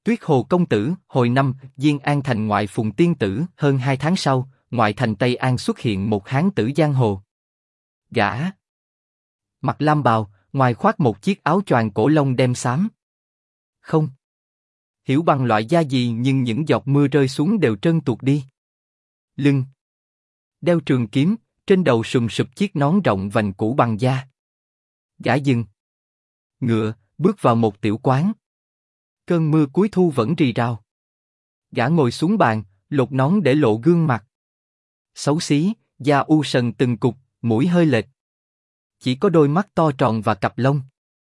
Tuyết Hồ công tử, hồi năm, Diên An thành ngoại phùng tiên tử, hơn 2 tháng sau, ngoại thành Tây An xuất hiện một hán tử giang hồ. Gã mặc lam bào, ngoài khoác một chiếc áo choàng cổ lông đen xám. Không hiểu bằng loại da gì nhưng những giọt mưa rơi xuống đều trơn tuột đi. Lưng đeo trường kiếm, trên đầu sùm sụp chiếc nón rộng vành cũ bằng da. Gã dừng ngựa, bước vào một tiểu quán. Cơn mưa cuối thu vẫn rì rào. Gã ngồi xuống bàn, lột nón để lộ gương mặt xấu xí, da u sần từng cục, mũi hơi lệch. Chỉ có đôi mắt to tròn và cặp lông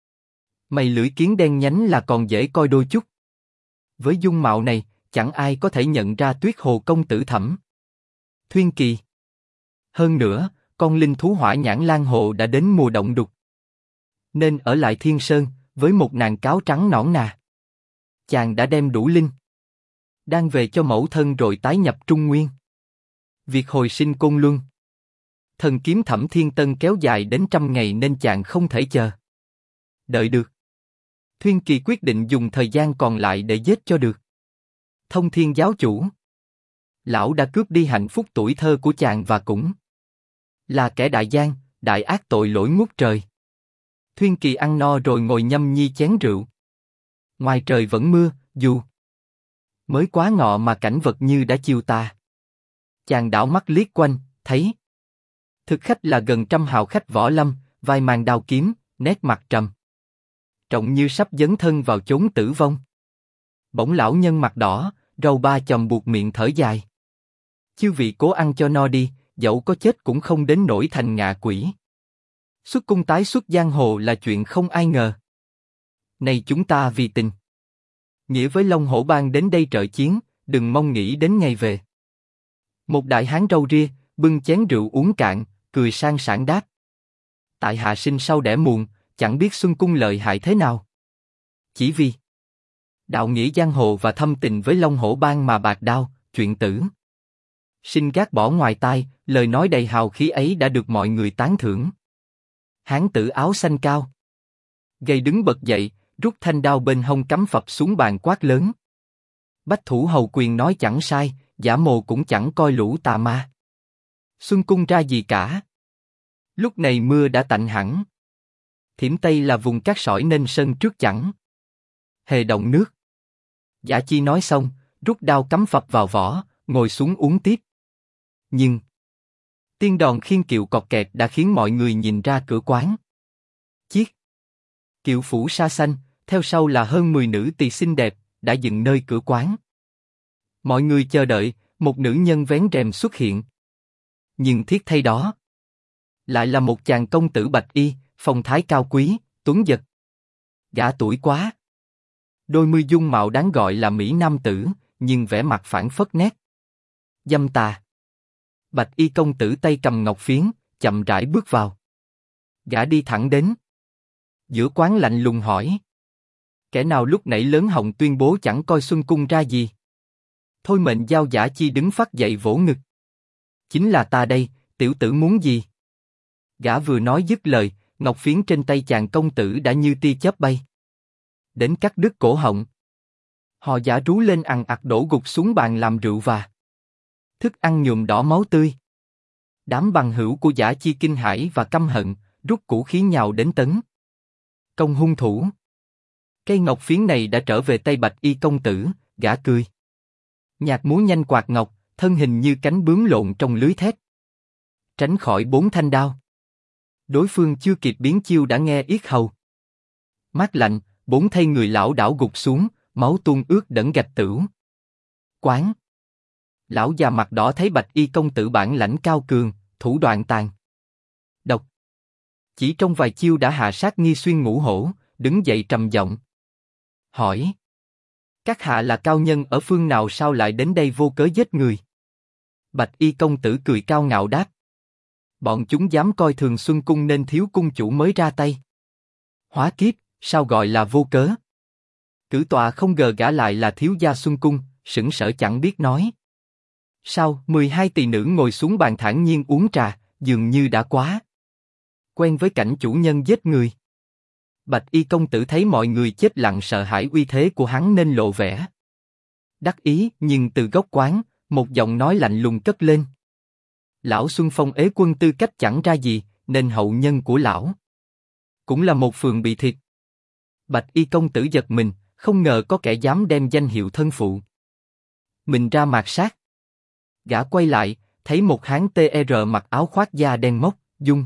mày lưỡi kiến đen nhánh là còn dễ coi đôi chút. Với dung mạo này, chẳng ai có thể nhận ra Tuyết Hồ công tử Thẩm Thuyên Kỳ. Hơn nữa, con linh thú hỏa nhãn lang hồ đã đến mùa động đục, nên ở lại Thiên Sơn với một nàng cáo trắng nõn nà. Chàng đã đem đủ linh đang về cho mẫu thân rồi tái nhập Trung Nguyên. Việc hồi sinh Côn Luân, thần kiếm Thẩm Thiên Tân kéo dài đến 100 ngày nên chàng không thể chờ đợi được. Thuyên Kỳ quyết định dùng thời gian còn lại để giết cho được. Thông Thiên giáo chủ, lão đã cướp đi hạnh phúc tuổi thơ của chàng và cũng là kẻ đại gian, đại ác tội lỗi ngút trời. Thuyên Kỳ ăn no rồi ngồi nhâm nhi chén rượu. Ngoài trời vẫn mưa, dù mới quá ngọ mà cảnh vật như đã chiều tà. Chàng đảo mắt liếc quanh, thấy thực khách là gần 100 hào khách võ lâm, vai mang đao kiếm, nét mặt trầm trọng như sắp dấn thân vào chốn tử vong. Bỗng lão nhân mặt đỏ, râu ba chòm buộc miệng thở dài. Chư vị cố ăn cho no đi, dẫu có chết cũng không đến nỗi thành ngạ quỷ. Xuất cung tái xuất giang hồ là chuyện không ai ngờ. Này chúng ta vì tình nghĩa với Long Hổ Bang đến đây trợ chiến, đừng mong nghĩ đến ngày về. Một đại hán râu ria bưng chén rượu uống cạn, cười sang sảng đáp: tại hạ sinh sau đẻ muộn, chẳng biết xuân cung lợi hại thế nào. Chỉ vì đạo nghĩa giang hồ và thâm tình với Long Hổ Bang mà bạc đao, chuyện tử sinh gác bỏ ngoài tai, lời nói đầy hào khí ấy đã được mọi người tán thưởng. Hán tử áo xanh cao gầy đứng bật dậy, rút thanh đao bên hông cắm phập xuống bàn quát lớn: Bách thủ hầu quyền nói chẳng sai, giả mồ cũng chẳng coi lũ tà ma. Xuân cung ra gì cả. Lúc này mưa đã tạnh hẳn. Thiểm Tây là vùng cát sỏi nên sân trước chẳng hề động nước. Giả Chi nói xong, rút đao cắm phập vào vỏ, ngồi xuống uống tiếp. Nhưng tiên đòn khiên kiệu cọt kẹt đã khiến mọi người nhìn ra cửa quán. Chiếc kiệu phủ sa xanh, theo sau là hơn 10 nữ tỳ xinh đẹp, đã dựng nơi cửa quán. Mọi người chờ đợi, một nữ nhân vén rèm xuất hiện. Nhưng thiết thay đó lại là một chàng công tử bạch y, phong thái cao quý, tuấn giật. Gã tuổi quá đôi mươi dung mạo đáng gọi là mỹ nam tử, nhưng vẻ mặt phảng phất nét dâm tà. Bạch y công tử tay cầm ngọc phiến, chậm rãi bước vào. Gã đi thẳng đến giữa quán lạnh lùng hỏi: kẻ nào lúc nãy lớn họng tuyên bố chẳng coi xuân cung ra gì? Thôi mệnh giao Giả Chi đứng phắt dậy vỗ ngực: chính là ta đây, tiểu tử muốn gì? Gã vừa nói dứt lời, ngọc phiến trên tay chàng công tử đã như tia chớp bay đến cắt đứt cổ họng. Họ Giả rú lên ằn ạt đổ gục xuống bàn làm rượu và thức ăn nhuộm đỏ máu tươi. Đám bằng hữu của Giả Chi kinh hãi và căm hận, rút vũ khí nhào đến tấn công hung thủ. Cây ngọc phiến này đã trở về tay bạch y công tử. Gã cười nhạc múa nhanh quạt ngọc, thân hình như cánh bướm lộn trong lưới thép, tránh khỏi 4 thanh đao. Đối phương chưa kịp biến chiêu đã nghe yết hầu mát lạnh, 4 thây người lão đảo gục xuống, máu tuôn ướt đẫm gạch tửu. Quán lão già mặt đỏ thấy bạch y công tử bản lãnh cao cường, thủ đoạn tàn độc, chỉ trong vài chiêu đã hạ sát Nghi Xuyên Ngũ Hổ, đứng dậy trầm giọng hỏi: các hạ là cao nhân ở phương nào sao lại đến đây vô cớ giết người? Bạch y công tử cười cao ngạo đáp: bọn chúng dám coi thường Xuân cung nên thiếu cung chủ mới ra tay. Hóa kiếp, sao gọi là vô cớ? Cử tọa không ngờ gã lại là thiếu gia Xuân cung, sững sờ chẳng biết nói sao. 12 tỳ nữ ngồi xuống bàn thản nhiên uống trà, dường như đã quá quen với cảnh chủ nhân giết người. Bạch y công tử thấy mọi người chết lặng sợ hãi uy thế của hắn nên lộ vẻ đắc ý, nhưng từ góc quán, một giọng nói lạnh lùng cất lên. Lão Xuân Phong ế quân tư cách chẳng ra gì, nên hậu nhân của lão cũng là một phường bị thiệt. Bạch y công tử giật mình, không ngờ có kẻ dám đem danh hiệu thân phụ mình ra mạt sát. Gã quay lại, thấy một hán TR mặc áo khoác da đen mốc, dung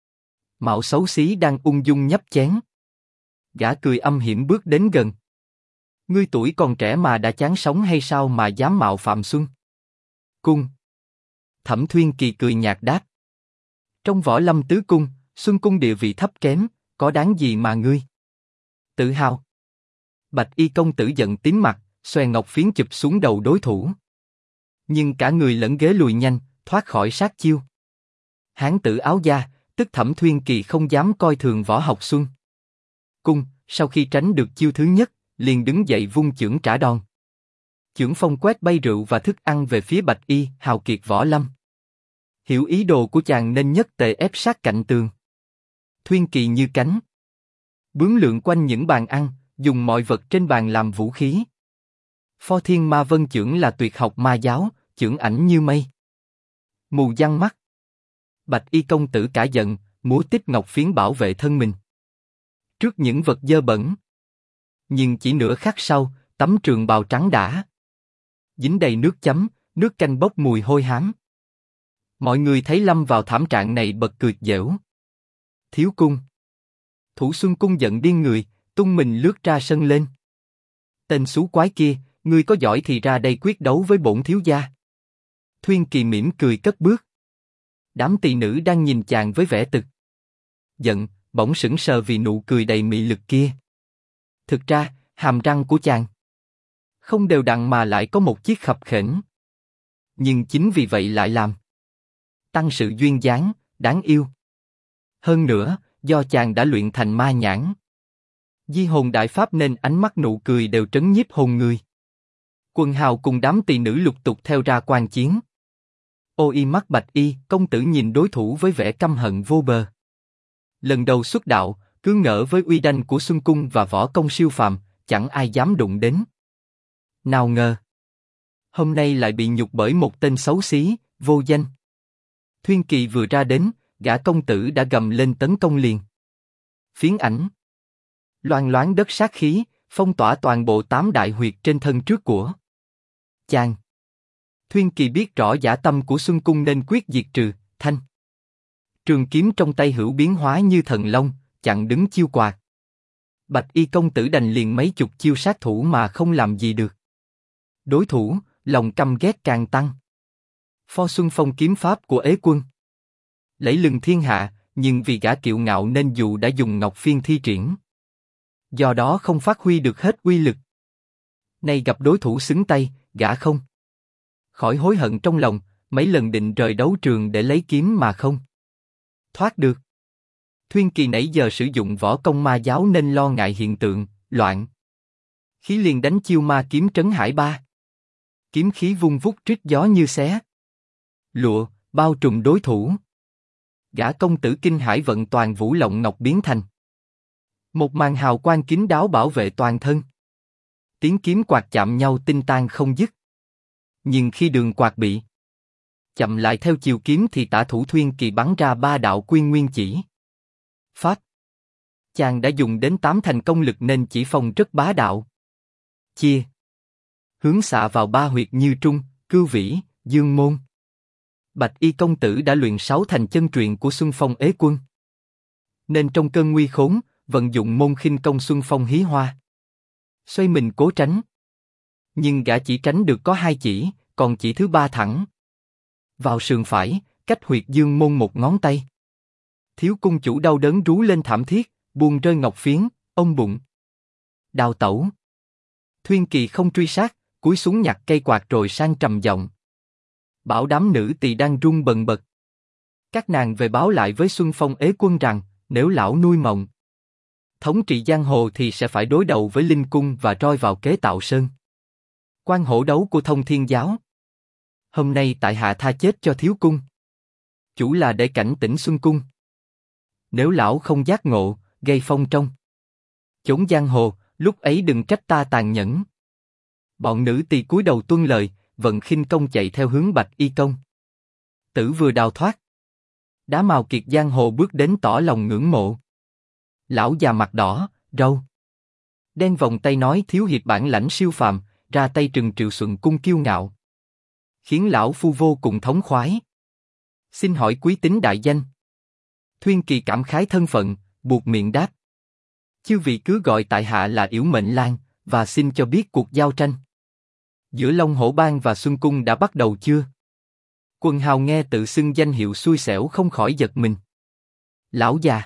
mạo xấu xí đang ung dung nhấp chén. Gã cười âm hiểm bước đến gần. Ngươi tuổi còn trẻ mà đã chán sống hay sao mà dám mạo phạm Xuân Cung? Thẩm Thuyên Kỳ cười nhạt đáp. Trong võ lâm tứ cung, Xuân Cung địa vị thấp kém, có đáng gì mà ngươi tự hào? Bạch y công tử giận tím mặt, xòe ngọc phiến chụp xuống đầu đối thủ. Nhưng cả người lẫn ghế lùi nhanh, thoát khỏi sát chiêu. Hán tử áo da, tức Thẩm Thuyên Kỳ không dám coi thường võ học Xuân Cung, sau khi tránh được chiêu thứ nhất, liền đứng dậy vung chưởng trả đòn. Chưởng phong quét bay rượu và thức ăn về phía Bạch y, hào kiệt võ lâm. Hiểu ý đồ của chàng nên nhất tề ép sát cạnh tường. Thuyên Kỳ như cánh bướm lượn quanh những bàn ăn, dùng mọi vật trên bàn làm vũ khí. Phó Thiên Ma Vân chưởng là tuyệt học ma giáo, chưởng ảnh như mây, mù dăng mắt. Bạch y công tử cả giận, múa tích ngọc phiến bảo vệ thân mình trước những vật dơ bẩn. Nhưng chỉ nửa khắc sau, tấm trường bào trắng đã dính đầy nước chấm, nước canh bốc mùi hôi hám. Mọi người thấy lâm vào thảm trạng này bật cười giễu. Thiếu cung. Thủ Xuân Cung giận điên người, tung mình lướt ra sân lên. Tên xú quái kia, ngươi có giỏi thì ra đây quyết đấu với bổn thiếu gia. Thuyên Kỳ mỉm cười cất bước. Đám tỳ nữ đang nhìn chàng với vẻ tực giận, bỗng sững sờ vì nụ cười đầy mị lực kia. Thực ra, hàm răng của chàng không đều đặn mà lại có một chiếc khập khểnh. Nhưng chính vì vậy lại làm tăng sự duyên dáng, đáng yêu. Hơn nữa, do chàng đã luyện thành ma nhãn Di hồn đại pháp nên ánh mắt nụ cười đều trấn nhiếp hồn người. Quần hào cùng đám tỳ nữ lục tục theo ra quan chiến. Ô y mắt Bạch y công tử nhìn đối thủ với vẻ căm hận vô bờ. Lần đầu xuất đạo, cứ ngỡ với uy danh của Xuân Cung và võ công siêu phàm, chẳng ai dám đụng đến. Nào ngờ, hôm nay lại bị nhục bởi một tên xấu xí, vô danh. Thuyên Kỳ vừa ra đến, gã công tử đã gầm lên tấn công liền. Phiến ảnh loang loáng đất sát khí, phong tỏa toàn bộ 8 đại huyệt trên thân trước của chàng. Thuyên Kỳ biết rõ dã tâm của Xuân Cung nên quyết diệt trừ. Thanh trường kiếm trong tay hữu biến hóa như thần long, chặn đứng chiêu quạt. Bạch y công tử đành liền mấy chục chiêu sát thủ mà không làm gì được đối thủ, lòng căm ghét càng tăng. Phó Xuân Phong kiếm pháp của ế quân lẫy lừng thiên hạ, nhưng vì gã kiệu ngạo nên dù đã dùng ngọc phiên thi triển, do đó không phát huy được hết uy lực. Nay gặp đối thủ xứng tay, gã không khỏi hối hận trong lòng, mấy lần định rời đấu trường để lấy kiếm mà không thoát được. Thuyên Kỳ nãy giờ sử dụng võ công ma giáo nên lo ngại hiện tượng loạn khí liền đánh chiêu ma kiếm trấn hải ba. Kiếm khí vung vút trích gió như xé lụa, bao trùm đối thủ. Gã công tử kinh hải vận toàn vũ lộng ngọc biến thành một màn hào quang kín đáo bảo vệ toàn thân. Tiếng kiếm quạt chạm nhau tinh tan không dứt. Nhưng khi đường quạt bị chậm lại theo chiều kiếm thì tả thủ Thuyên Kỳ bắn ra 3 đạo quyên nguyên chỉ pháp. Chàng đã dùng đến 8 thành công lực nên chỉ phong rất bá đạo. Chia hướng xạ vào 3 huyệt như Trung, Cưu Vĩ, Dương Môn. Bạch y công tử đã luyện 6 thành chân truyền của Xuân Phong ế quân, nên trong cơn nguy khốn, vận dụng môn khinh công Xuân Phong hí hoa, xoay mình cố tránh. Nhưng gã chỉ tránh được có 2 chỉ, còn chỉ thứ 3 thẳng vào sườn phải, cách huyệt Dương Môn 1 ngón tay. Thiếu cung chủ đau đớn rú lên thảm thiết, buông rơi ngọc phiến, ôm bụng đào tẩu. Thuyên Kỳ không truy sát, cúi xuống nhặt cây quạt rồi sang trầm giọng bảo đám nữ tỳ đang run bần bật. Các nàng về báo lại với Xuân Phong ế quân rằng, nếu lão nuôi mộng thống trị giang hồ thì sẽ phải đối đầu với Linh Cung và roi vào kế Tạo Sơn, quan hổ đấu của Thông Thiên giáo. Hôm nay tại hạ tha chết cho thiếu cung chủ là để cảnh tỉnh Xuân Cung. Nếu lão không giác ngộ, gây phong trong Chốn giang hồ, lúc ấy đừng trách ta tàn nhẫn. Bọn nữ tỳ cúi đầu tuân lời, vận khinh công chạy theo hướng Bạch Y công tử vừa đào thoát. Đá Mào Kiệt giang hồ bước đến tỏ lòng ngưỡng mộ. Lão già mặt đỏ, râu đen vòng tay nói thiếu hiệp bản lãnh siêu phàm, ra tay trừng Triệu Xuân cung kiêu ngạo, khiến lão phu vô cùng thống khoái. Xin hỏi quý tính đại danh? Thuyên Kỳ cảm khái thân phận, buộc miệng đáp: chư vị cứ gọi tại hạ là Yểu Mệnh Lang, và xin cho biết cuộc giao tranh giữa Long Hổ Bang và Xuân Cung đã bắt đầu chưa? Quần hào nghe tự xưng danh hiệu xui xẻo không khỏi giật mình. Lão già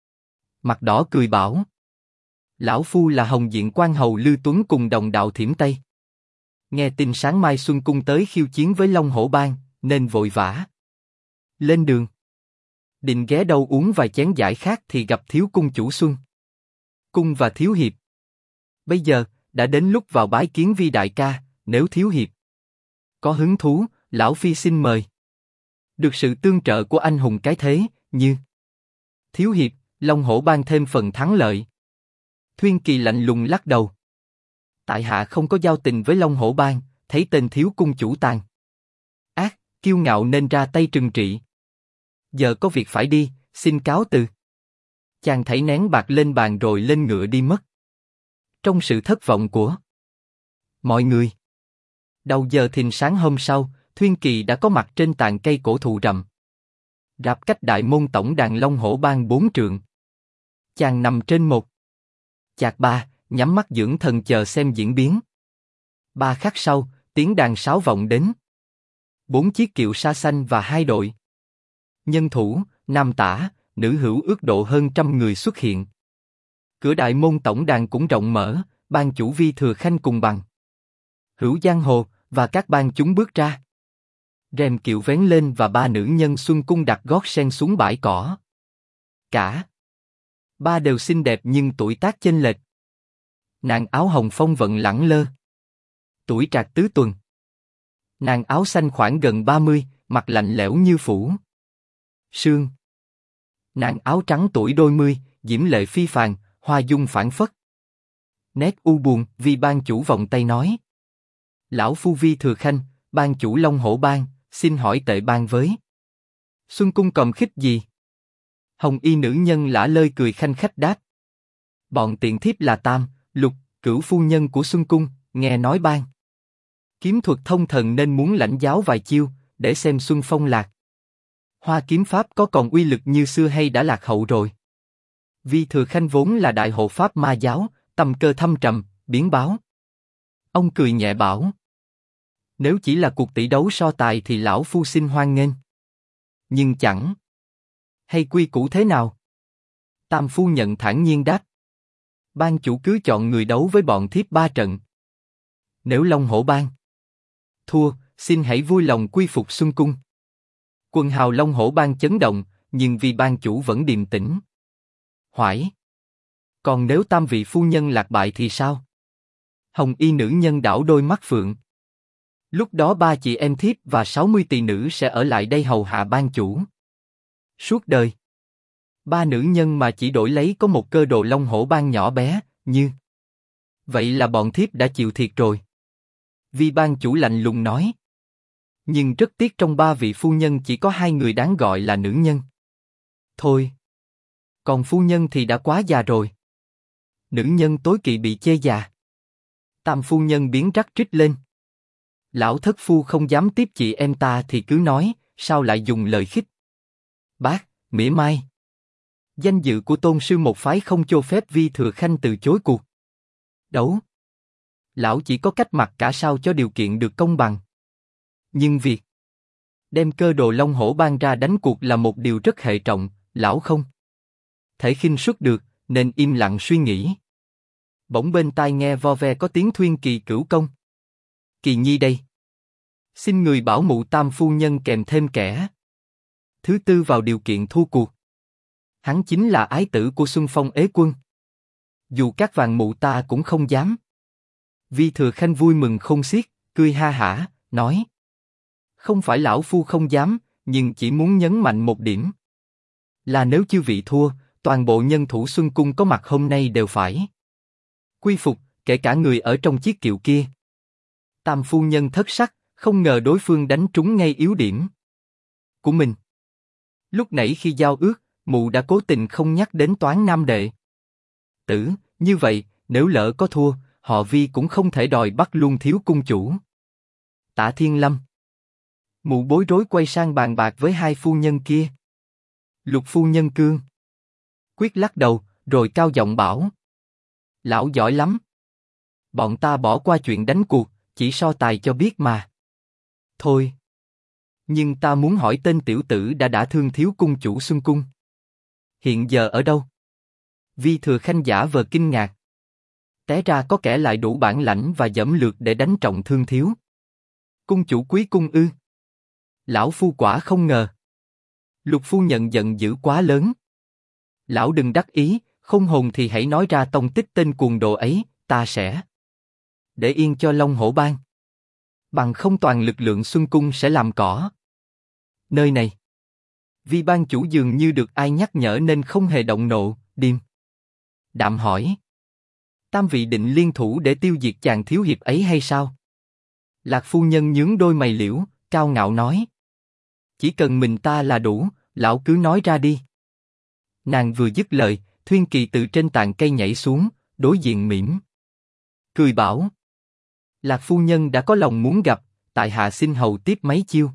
mặt đỏ cười bảo: lão phu là Hồng Diện Quan hầu Lư Tuấn cùng đồng đạo Thiểm Tây. Nghe tin sáng mai Xuân Cung tới khiêu chiến với Long Hổ Bang, nên vội vã lên đường. Định ghé đâu uống vài chén giải khát thì gặp thiếu cung chủ Xuân Cung và thiếu hiệp. Bây giờ đã đến lúc vào bái kiến Vi đại ca, nếu thiếu hiệp có hứng thú, lão phi xin mời. Được sự tương trợ của anh hùng cái thế, như thiếu hiệp, Long Hổ Bang thêm phần thắng lợi. Thuyên Kỳ lạnh lùng lắc đầu: tại hạ không có giao tình với Long Hổ Bang, thấy tên thiếu cung chủ tàn ác, kiêu ngạo nên ra tay trừng trị. Giờ có việc phải đi, xin cáo từ. Chàng thảy nén bạc lên bàn rồi lên ngựa đi mất. Trong sự thất vọng của mọi người, đầu giờ thìn sáng hôm sau, Thuyên Kỳ đã có mặt trên tàn cây cổ thụ rậm rạp cách đại môn tổng đàn Long Hổ Bang 4 trượng. Chàng nằm trên một chạc ba, nhắm mắt dưỡng thần chờ xem diễn biến. 3 khắc sau, tiếng đàn sáo vọng đến. 4 chiếc kiệu sa xanh và 2 đội nhân thủ, nam tả, nữ hữu ước độ hơn 100 người xuất hiện. Cửa đại môn tổng đàn cũng rộng mở, ban chủ Vi Thừa Khanh cùng bằng hữu giang hồ và các ban chúng bước ra. Rèm kiệu vén lên và 3 nữ nhân Xuân Cung đặt gót sen xuống bãi cỏ. Cả 3 đều xinh đẹp nhưng tuổi tác chênh lệch. Nàng áo hồng phong vận lẳng lơ, tuổi trạc tứ tuần. Nàng áo xanh khoảng gần 30, mặt lạnh lẽo như phủ sương. Nàng áo trắng tuổi đôi mươi, diễm lệ phi phàm, hoa dung phảng phất. Nét u buồn, Vi ban chủ vòng tay nói: lão phu Vi Thừa Khanh, ban chủ Long Hổ Bang, xin hỏi tệ ban với Xuân Cung cầm khích gì? Hồng y nữ nhân lả lơi cười khanh khách đáp: bọn tiện thiếp là Tam, Lục, Cửu phu nhân của Xuân Cung, nghe nói ban kiếm thuật thông thần nên muốn lãnh giáo vài chiêu, để xem Xuân Phong Lạc Hoa kiếm pháp có còn uy lực như xưa hay đã lạc hậu rồi. Vi Thừa Khanh vốn là đại hộ pháp ma giáo, tâm cơ thâm trầm, biến báo. Ông cười nhẹ bảo: nếu chỉ là cuộc tỷ đấu so tài thì lão phu xin hoan nghênh. Nhưng chẳng hay quy củ thế nào? Tam phu nhận thản nhiên đáp: ban chủ cứ chọn người đấu với bọn thiếp 3 trận. Nếu Long Hổ Bang thua, xin hãy vui lòng quy phục Xuân Cung. Quần hào Long Hổ Bang chấn động, nhưng vì ban chủ vẫn điềm tĩnh. Hỏi: còn nếu Tam vị phu nhân lạc bại thì sao? Hồng y nữ nhân đảo đôi mắt phượng: lúc đó 3 chị em thiếp và 60 tỳ nữ sẽ ở lại đây hầu hạ ban chủ suốt đời. 3 nữ nhân mà chỉ đổi lấy có một cơ đồ Long Hổ Bang nhỏ bé, như vậy là bọn thiếp đã chịu thiệt rồi. Vi ban chủ lạnh lùng nói: nhưng rất tiếc trong 3 vị phu nhân chỉ có 2 người đáng gọi là nữ nhân. Thôi, còn phu nhân thì đã quá già rồi. Nữ nhân tối kỵ bị chê già. Tam phu nhân biến rắc rít lên: lão thất phu không dám tiếp chị em ta thì cứ nói, sao lại dùng lời khích bác, mỉa mai. Danh dự của tôn sư một phái không cho phép Vi Thừa Khanh từ chối cuộc đấu. Lão chỉ có cách mặc cả sao cho điều kiện được công bằng. Nhưng việc đem cơ đồ Long Hổ Bang ra đánh cuộc là một điều rất hệ trọng, lão không thể khinh suất được, nên im lặng suy nghĩ. Bỗng bên tai nghe vo ve có tiếng Thuyên Kỳ cửu công. Kỳ nhi đây. Xin người bảo mụ Tam phu nhân kèm thêm kẻ thứ tư vào điều kiện thua cuộc. Hắn chính là ái tử của Xuân Phong Ế Quân. Dù các vàng mụ ta cũng không dám. Vi Thừa Khanh vui mừng khôn xiết, cười ha hả, nói: không phải lão phu không dám, nhưng chỉ muốn nhấn mạnh một điểm. Là nếu chư vị thua, toàn bộ nhân thủ Xuân Cung có mặt hôm nay đều phải Quy phục, kể cả người ở trong chiếc kiệu kia. Tam phu nhân thất sắc, không ngờ đối phương đánh trúng ngay yếu điểm của mình. Lúc nãy khi giao ước, mụ đã cố tình không nhắc đến Toán Nam Đệ tử, như vậy, nếu lỡ có thua, họ Vi cũng không thể đòi bắt luôn thiếu cung chủ. Tạ Thiên Lâm. Mụ bối rối quay sang bàn bạc với hai phu nhân kia. Lục phu nhân cương quyết lắc đầu, rồi cao giọng bảo: Lão giỏi lắm. Bọn ta bỏ qua chuyện đánh cuộc, chỉ so tài cho biết mà. Thôi. Nhưng ta muốn hỏi tên tiểu tử đã đả thương thiếu cung chủ Xuân Cung. Hiện giờ ở đâu? Vi Thừa Khanh giả vờ kinh ngạc. Té ra có kẻ lại đủ bản lãnh và dẫm lược để đánh trọng thương thiếu cung chủ Quý Cung ư? Lão phu quả không ngờ. Lục phu nhận giận dữ quá lớn. Lão đừng đắc ý, không hồn thì hãy nói ra tông tích tên cuồng đồ ấy, ta sẽ để yên cho Long Hổ Bang. Bằng không toàn lực lượng Xuân Cung sẽ làm cỏ. Nơi này, Vi ban chủ dường như được ai nhắc nhở nên không hề động nộ, điềm đạm hỏi: Tam vị định liên thủ để tiêu diệt chàng thiếu hiệp ấy hay sao? Lạc phu nhân nhướng đôi mày liễu, cao ngạo nói: Chỉ cần mình ta là đủ, lão cứ nói ra đi. Nàng vừa dứt lời, Thuyên Kỳ từ trên tàn cây nhảy xuống, đối diện mỉm cười bảo: Lạc phu nhân đã có lòng muốn gặp, tại hạ xin hầu tiếp mấy chiêu.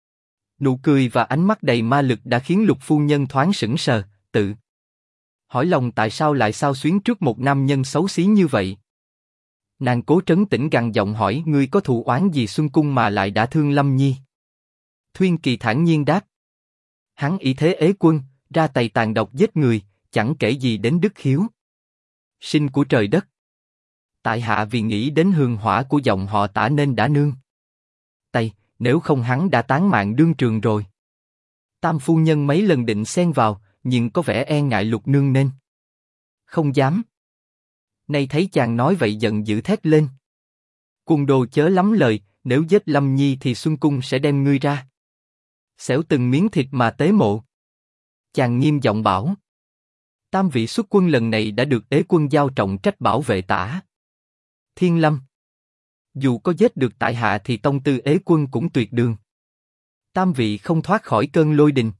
Nụ cười và ánh mắt đầy ma lực đã khiến Lục phu nhân thoáng sững sờ, tự hỏi lòng tại sao lại xao xuyến trước một nam nhân xấu xí như vậy. Nàng cố trấn tĩnh gằn giọng hỏi: Ngươi có thù oán gì Xuân Cung mà lại đã thương Lâm Nhi? Thuyên Kỳ thản nhiên đáp: Hắn ý thế ế quân, ra tay tàn độc giết người, chẳng kể gì đến đức hiếu sinh của trời đất. Tại hạ vì nghĩ đến hương hỏa của dòng họ Tả nên đã nương tay, nếu không hắn đã tán mạng đương trường rồi. Tam phu nhân mấy lần định xen vào, nhưng có vẻ e ngại Lục nương nên không dám. Nay thấy chàng nói vậy giận dữ thét lên: Cuồng đồ chớ lắm lời, nếu giết Lâm Nhi thì Xuân Cung sẽ đem ngươi ra xẻo từng miếng thịt mà tế mộ. Chàng nghiêm giọng bảo: Tam vị xuất quân lần này đã được ế quân giao trọng trách bảo vệ Tả Thiên Lâm. Dù có giết được tại hạ thì tông tư ế quân cũng tuyệt đường. Tam vị không thoát khỏi cơn lôi đình.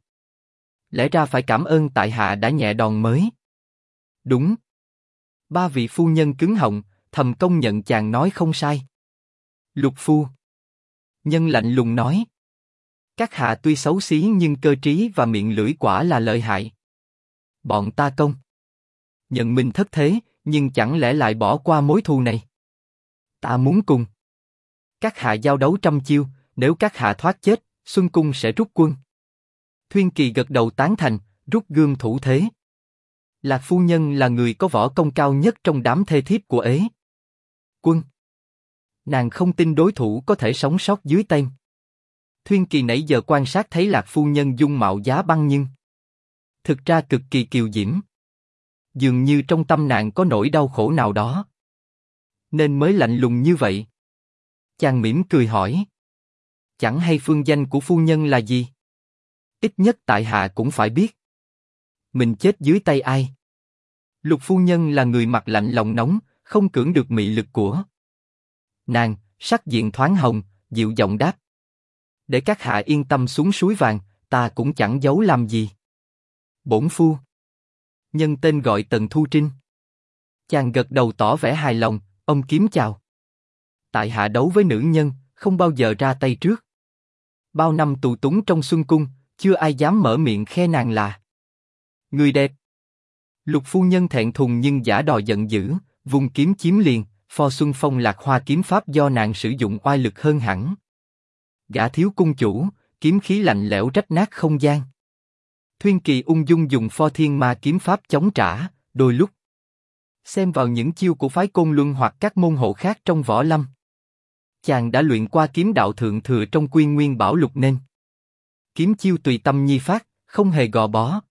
Lẽ ra phải cảm ơn tại hạ đã nhẹ đòn mới. Đúng. Ba vị phu nhân cứng họng, thầm công nhận chàng nói không sai. Lục phu nhân lạnh lùng nói: Các hạ tuy xấu xí nhưng cơ trí và miệng lưỡi quả là lợi hại. Bọn ta công nhận mình thất thế, nhưng chẳng lẽ lại bỏ qua mối thù này? Ta muốn cùng các hạ giao đấu trăm chiêu, nếu các hạ thoát chết, Xuân Cung sẽ rút quân. Thuyên Kỳ gật đầu tán thành, rút gươm thủ thế. Lạc phu nhân là người có võ công cao nhất trong đám thê thiếp của ế quân. Nàng không tin đối thủ có thể sống sót dưới tay. Thuyên Kỳ nãy giờ quan sát thấy Lạc phu nhân dung mạo giá băng nhưng thực ra cực kỳ kiều diễm. Dường như trong tâm nàng có nỗi đau khổ nào đó, nên mới lạnh lùng như vậy. Chàng mỉm cười hỏi: Chẳng hay phương danh của phu nhân là gì? Ít nhất tại hạ cũng phải biết. Mình chết dưới tay ai? Lục phu nhân là người mặt lạnh lòng nóng, không cưỡng được mị lực của nàng, sắc diện thoáng hồng, dịu giọng đáp: Để các hạ yên tâm xuống suối vàng, ta cũng chẳng giấu làm gì. Bổn phu nhân tên gọi Tần Thu Trinh. Chàng gật đầu tỏ vẻ hài lòng, ông kiếm chào. Tại hạ đấu với nữ nhân, không bao giờ ra tay trước. Bao năm tù túng trong Xuân Cung, chưa ai dám mở miệng khe nàng là người đẹp. Lục phu nhân thẹn thùng nhưng giả đò giận dữ, vung kiếm chiếm liền. Phò Xuân Phong Lạc Hoa kiếm pháp do nàng sử dụng oai lực hơn hẳn. Gã thiếu cung chủ, kiếm khí lạnh lẽo rách nát không gian. Thuyên Kỳ ung dung dùng Pho Thiên Ma kiếm pháp chống trả, đôi lúc xem vào những chiêu của phái Côn Luân hoặc các môn hộ khác trong võ lâm. Chàng đã luyện qua kiếm đạo thượng thừa trong Quy Nguyên Bảo Lục nên kiếm chiêu tùy tâm nhi phát, không hề gò bó.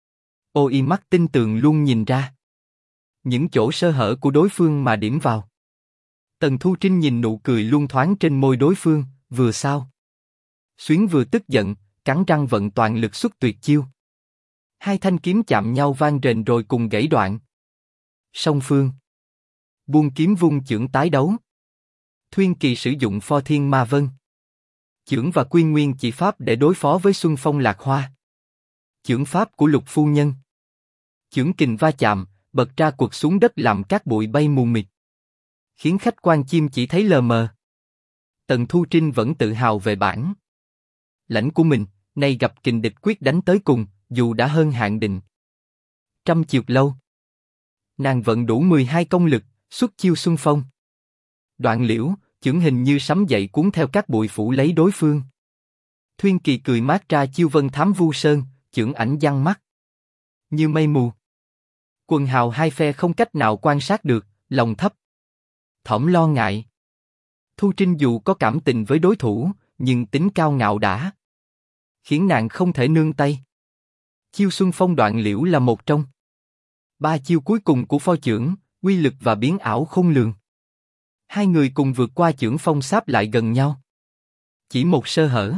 Ôi mắt tinh tường luôn nhìn ra những chỗ sơ hở của đối phương mà điểm vào. Tần Thu Trinh nhìn nụ cười luôn thoáng trên môi đối phương, vừa sao xuyến vừa tức giận, cắn răng vận toàn lực xuất tuyệt chiêu. Hai thanh kiếm chạm nhau vang rền rồi cùng gãy đoạn. Song phương Buông kiếm vung chưởng tái đấu. Thuyên Kỳ sử dụng Phò Thiên Ma Vân. Chưởng và Quy Nguyên chỉ pháp để đối phó với Xuân Phong Lạc Hoa. Chưởng pháp của Lục phu nhân. Chưởng kình va chạm, bật ra quật xuống đất làm cát bụi bay mù mịt, khiến khách quan chim chỉ thấy lờ mờ. Tần Thu Trinh vẫn tự hào về bản lãnh của mình, nay gặp kình địch quyết đánh tới cùng, dù đã hơn hạn định. Trăm chiều lâu, nàng vận đủ 12 công lực, xuất chiêu Xuân Phong. Đoạn liễu, chưởng hình như sấm dậy cuốn theo các bụi phủ lấy đối phương. Thuyên Kỳ cười mát ra chiêu Vân Thám Vu Sơn, chưởng ảnh giăng mắt như mây mù. Quần hào hai phe không cách nào quan sát được, lòng thấp thỏm lo ngại. Thu Trinh dù có cảm tình với đối thủ, nhưng tính cao ngạo đã khiến nàng không thể nương tay. Chiêu Xuân Phong đoạn liễu là một trong ba chiêu cuối cùng của Phò chưởng, uy lực và biến ảo khôn lường. Hai người cùng vượt qua chưởng phong sáp lại gần nhau. Chỉ một sơ hở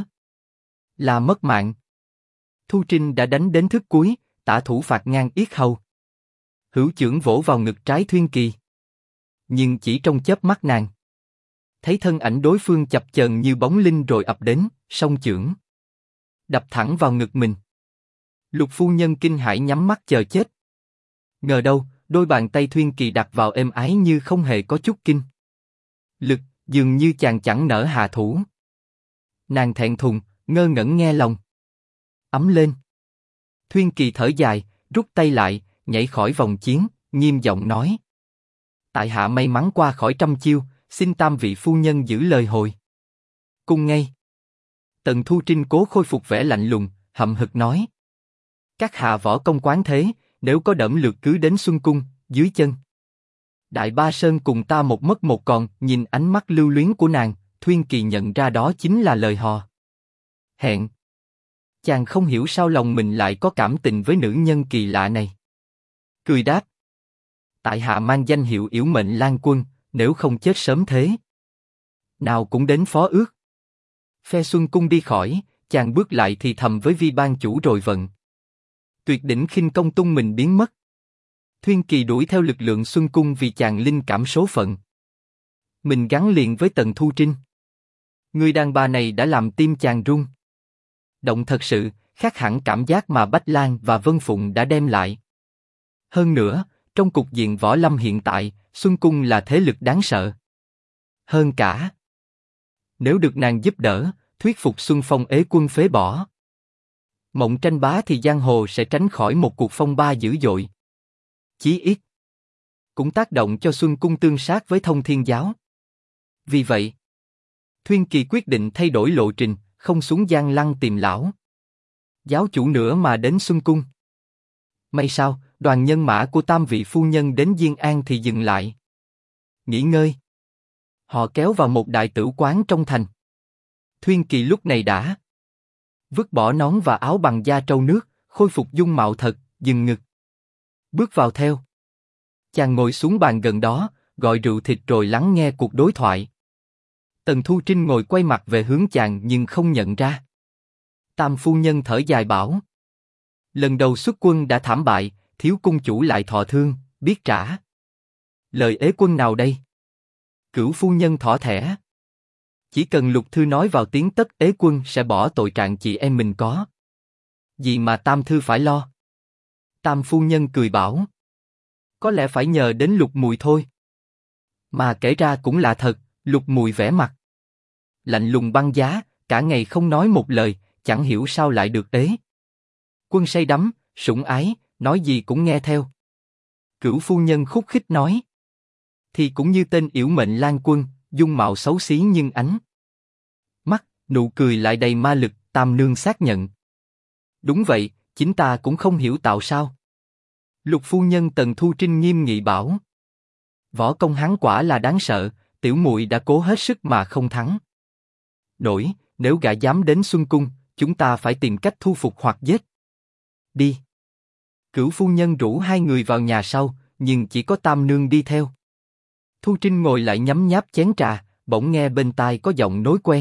là mất mạng. Thu Trinh đã đánh đến thức cuối, tả thủ phạt ngang yết hầu. Hữu chưởng vỗ vào ngực trái Thuyên Kỳ. Nhưng chỉ trong chớp mắt nàng thấy thân ảnh đối phương chập chờn như bóng linh rồi ập đến, song chưởng đập thẳng vào ngực mình. Lục phu nhân kinh hãi nhắm mắt chờ chết. Ngờ đâu, đôi bàn tay Thuyên Kỳ đặt vào êm ái như không hề có chút kinh lực, dường như chàng chẳng nỡ hạ thủ. Nàng thẹn thùng, ngơ ngẩn nghe lòng ấm lên. Thuyên Kỳ thở dài, rút tay lại, nhảy khỏi vòng chiến, nghiêm giọng nói: tại hạ may mắn qua khỏi trăm chiêu, xin tam vị phu nhân giữ lời hồi cung ngay. Tần Thu Trinh cố khôi phục vẻ lạnh lùng, hậm hực nói: các hạ võ công quán thế, nếu có đẫm lược cứ đến Xuân Cung, dưới chân Đại Ba Sơn cùng ta một mất một còn. Nhìn ánh mắt lưu luyến của nàng, Thuyên Kỳ nhận ra đó chính là lời hò hẹn. Chàng không hiểu sao lòng mình lại có cảm tình với nữ nhân kỳ lạ này. Cười đáp: tại hạ mang danh hiệu Yểu Mệnh Lan Quân, nếu không chết sớm thế, nào cũng đến phó ước. Phe Xuân Cung đi khỏi, chàng bước lại thì thầm với Vi ban chủ rồi vận tuyệt đỉnh khinh công tung mình biến mất. Thuyên Kỳ đuổi theo lực lượng Xuân Cung vì chàng linh cảm số phận mình gắn liền với Tần Thu Trinh. Người đàn bà này đã làm tim chàng rung động thật sự, khác hẳn cảm giác mà Bách Lan và Vân Phụng đã đem lại. Hơn nữa, trong cục diện võ lâm hiện tại, Xuân Cung là thế lực đáng sợ. Hơn cả, nếu được nàng giúp đỡ, thuyết phục Xuân Phong ế quân phế bỏ Mộng Tranh Bá thì giang hồ sẽ tránh khỏi một cuộc phong ba dữ dội. Chí ít cũng tác động cho Xuân Cung tương sát với Thông Thiên Giáo. Vì vậy, Thuyên Kỳ quyết định thay đổi lộ trình, không xuống Giang Lăng tìm lão giáo chủ nữa mà đến Xuân Cung. May sao, đoàn nhân mã của tam vị phu nhân đến Diên An thì dừng lại nghỉ ngơi. Họ kéo vào một đại tử quán trong thành. Thuyên Kỳ lúc này đã vứt bỏ nón và áo bằng da trâu nước, khôi phục dung mạo thật, dừng ngực bước vào theo. Chàng ngồi xuống bàn gần đó, gọi rượu thịt rồi lắng nghe cuộc đối thoại. Tần Thu Trinh ngồi quay mặt về hướng chàng nhưng không nhận ra. Tam phu nhân thở dài bảo: lần đầu xuất quân đã thảm bại, thiếu cung chủ lại thọ thương, biết trả lời ế quân nào đây? Cửu phu nhân thỏ thẻ: chỉ cần Lục thư nói vào tiếng tất ế quân sẽ bỏ tội trạng chị em mình có gì mà Tam thư phải lo. Tam phu nhân cười bảo: có lẽ phải nhờ đến Lục mùi thôi. Mà kể ra cũng là thật. Lục mùi vẻ mặt lạnh lùng băng giá, cả ngày không nói một lời, chẳng hiểu sao lại được ế quân say đắm, sủng ái, nói gì cũng nghe theo. Cửu phu nhân khúc khích nói: thì cũng như tên Yểu Mệnh Lan Quân, dung mạo xấu xí nhưng ánh mắt, nụ cười lại đầy ma lực. Tam nương xác nhận: đúng vậy, chính ta cũng không hiểu tại sao. Lục phu nhân Tần Thu Trinh nghiêm nghị bảo: võ công hắn quả là đáng sợ, tiểu muội đã cố hết sức mà không thắng nổi. Nếu gã dám đến Xuân Cung, chúng ta phải tìm cách thu phục hoặc giết. Đi. Cửu phu nhân rủ hai người vào nhà sau, nhưng chỉ có Tam nương đi theo. Thu Trinh ngồi lại nhấm nháp chén trà, bỗng nghe bên tai có giọng nói quen.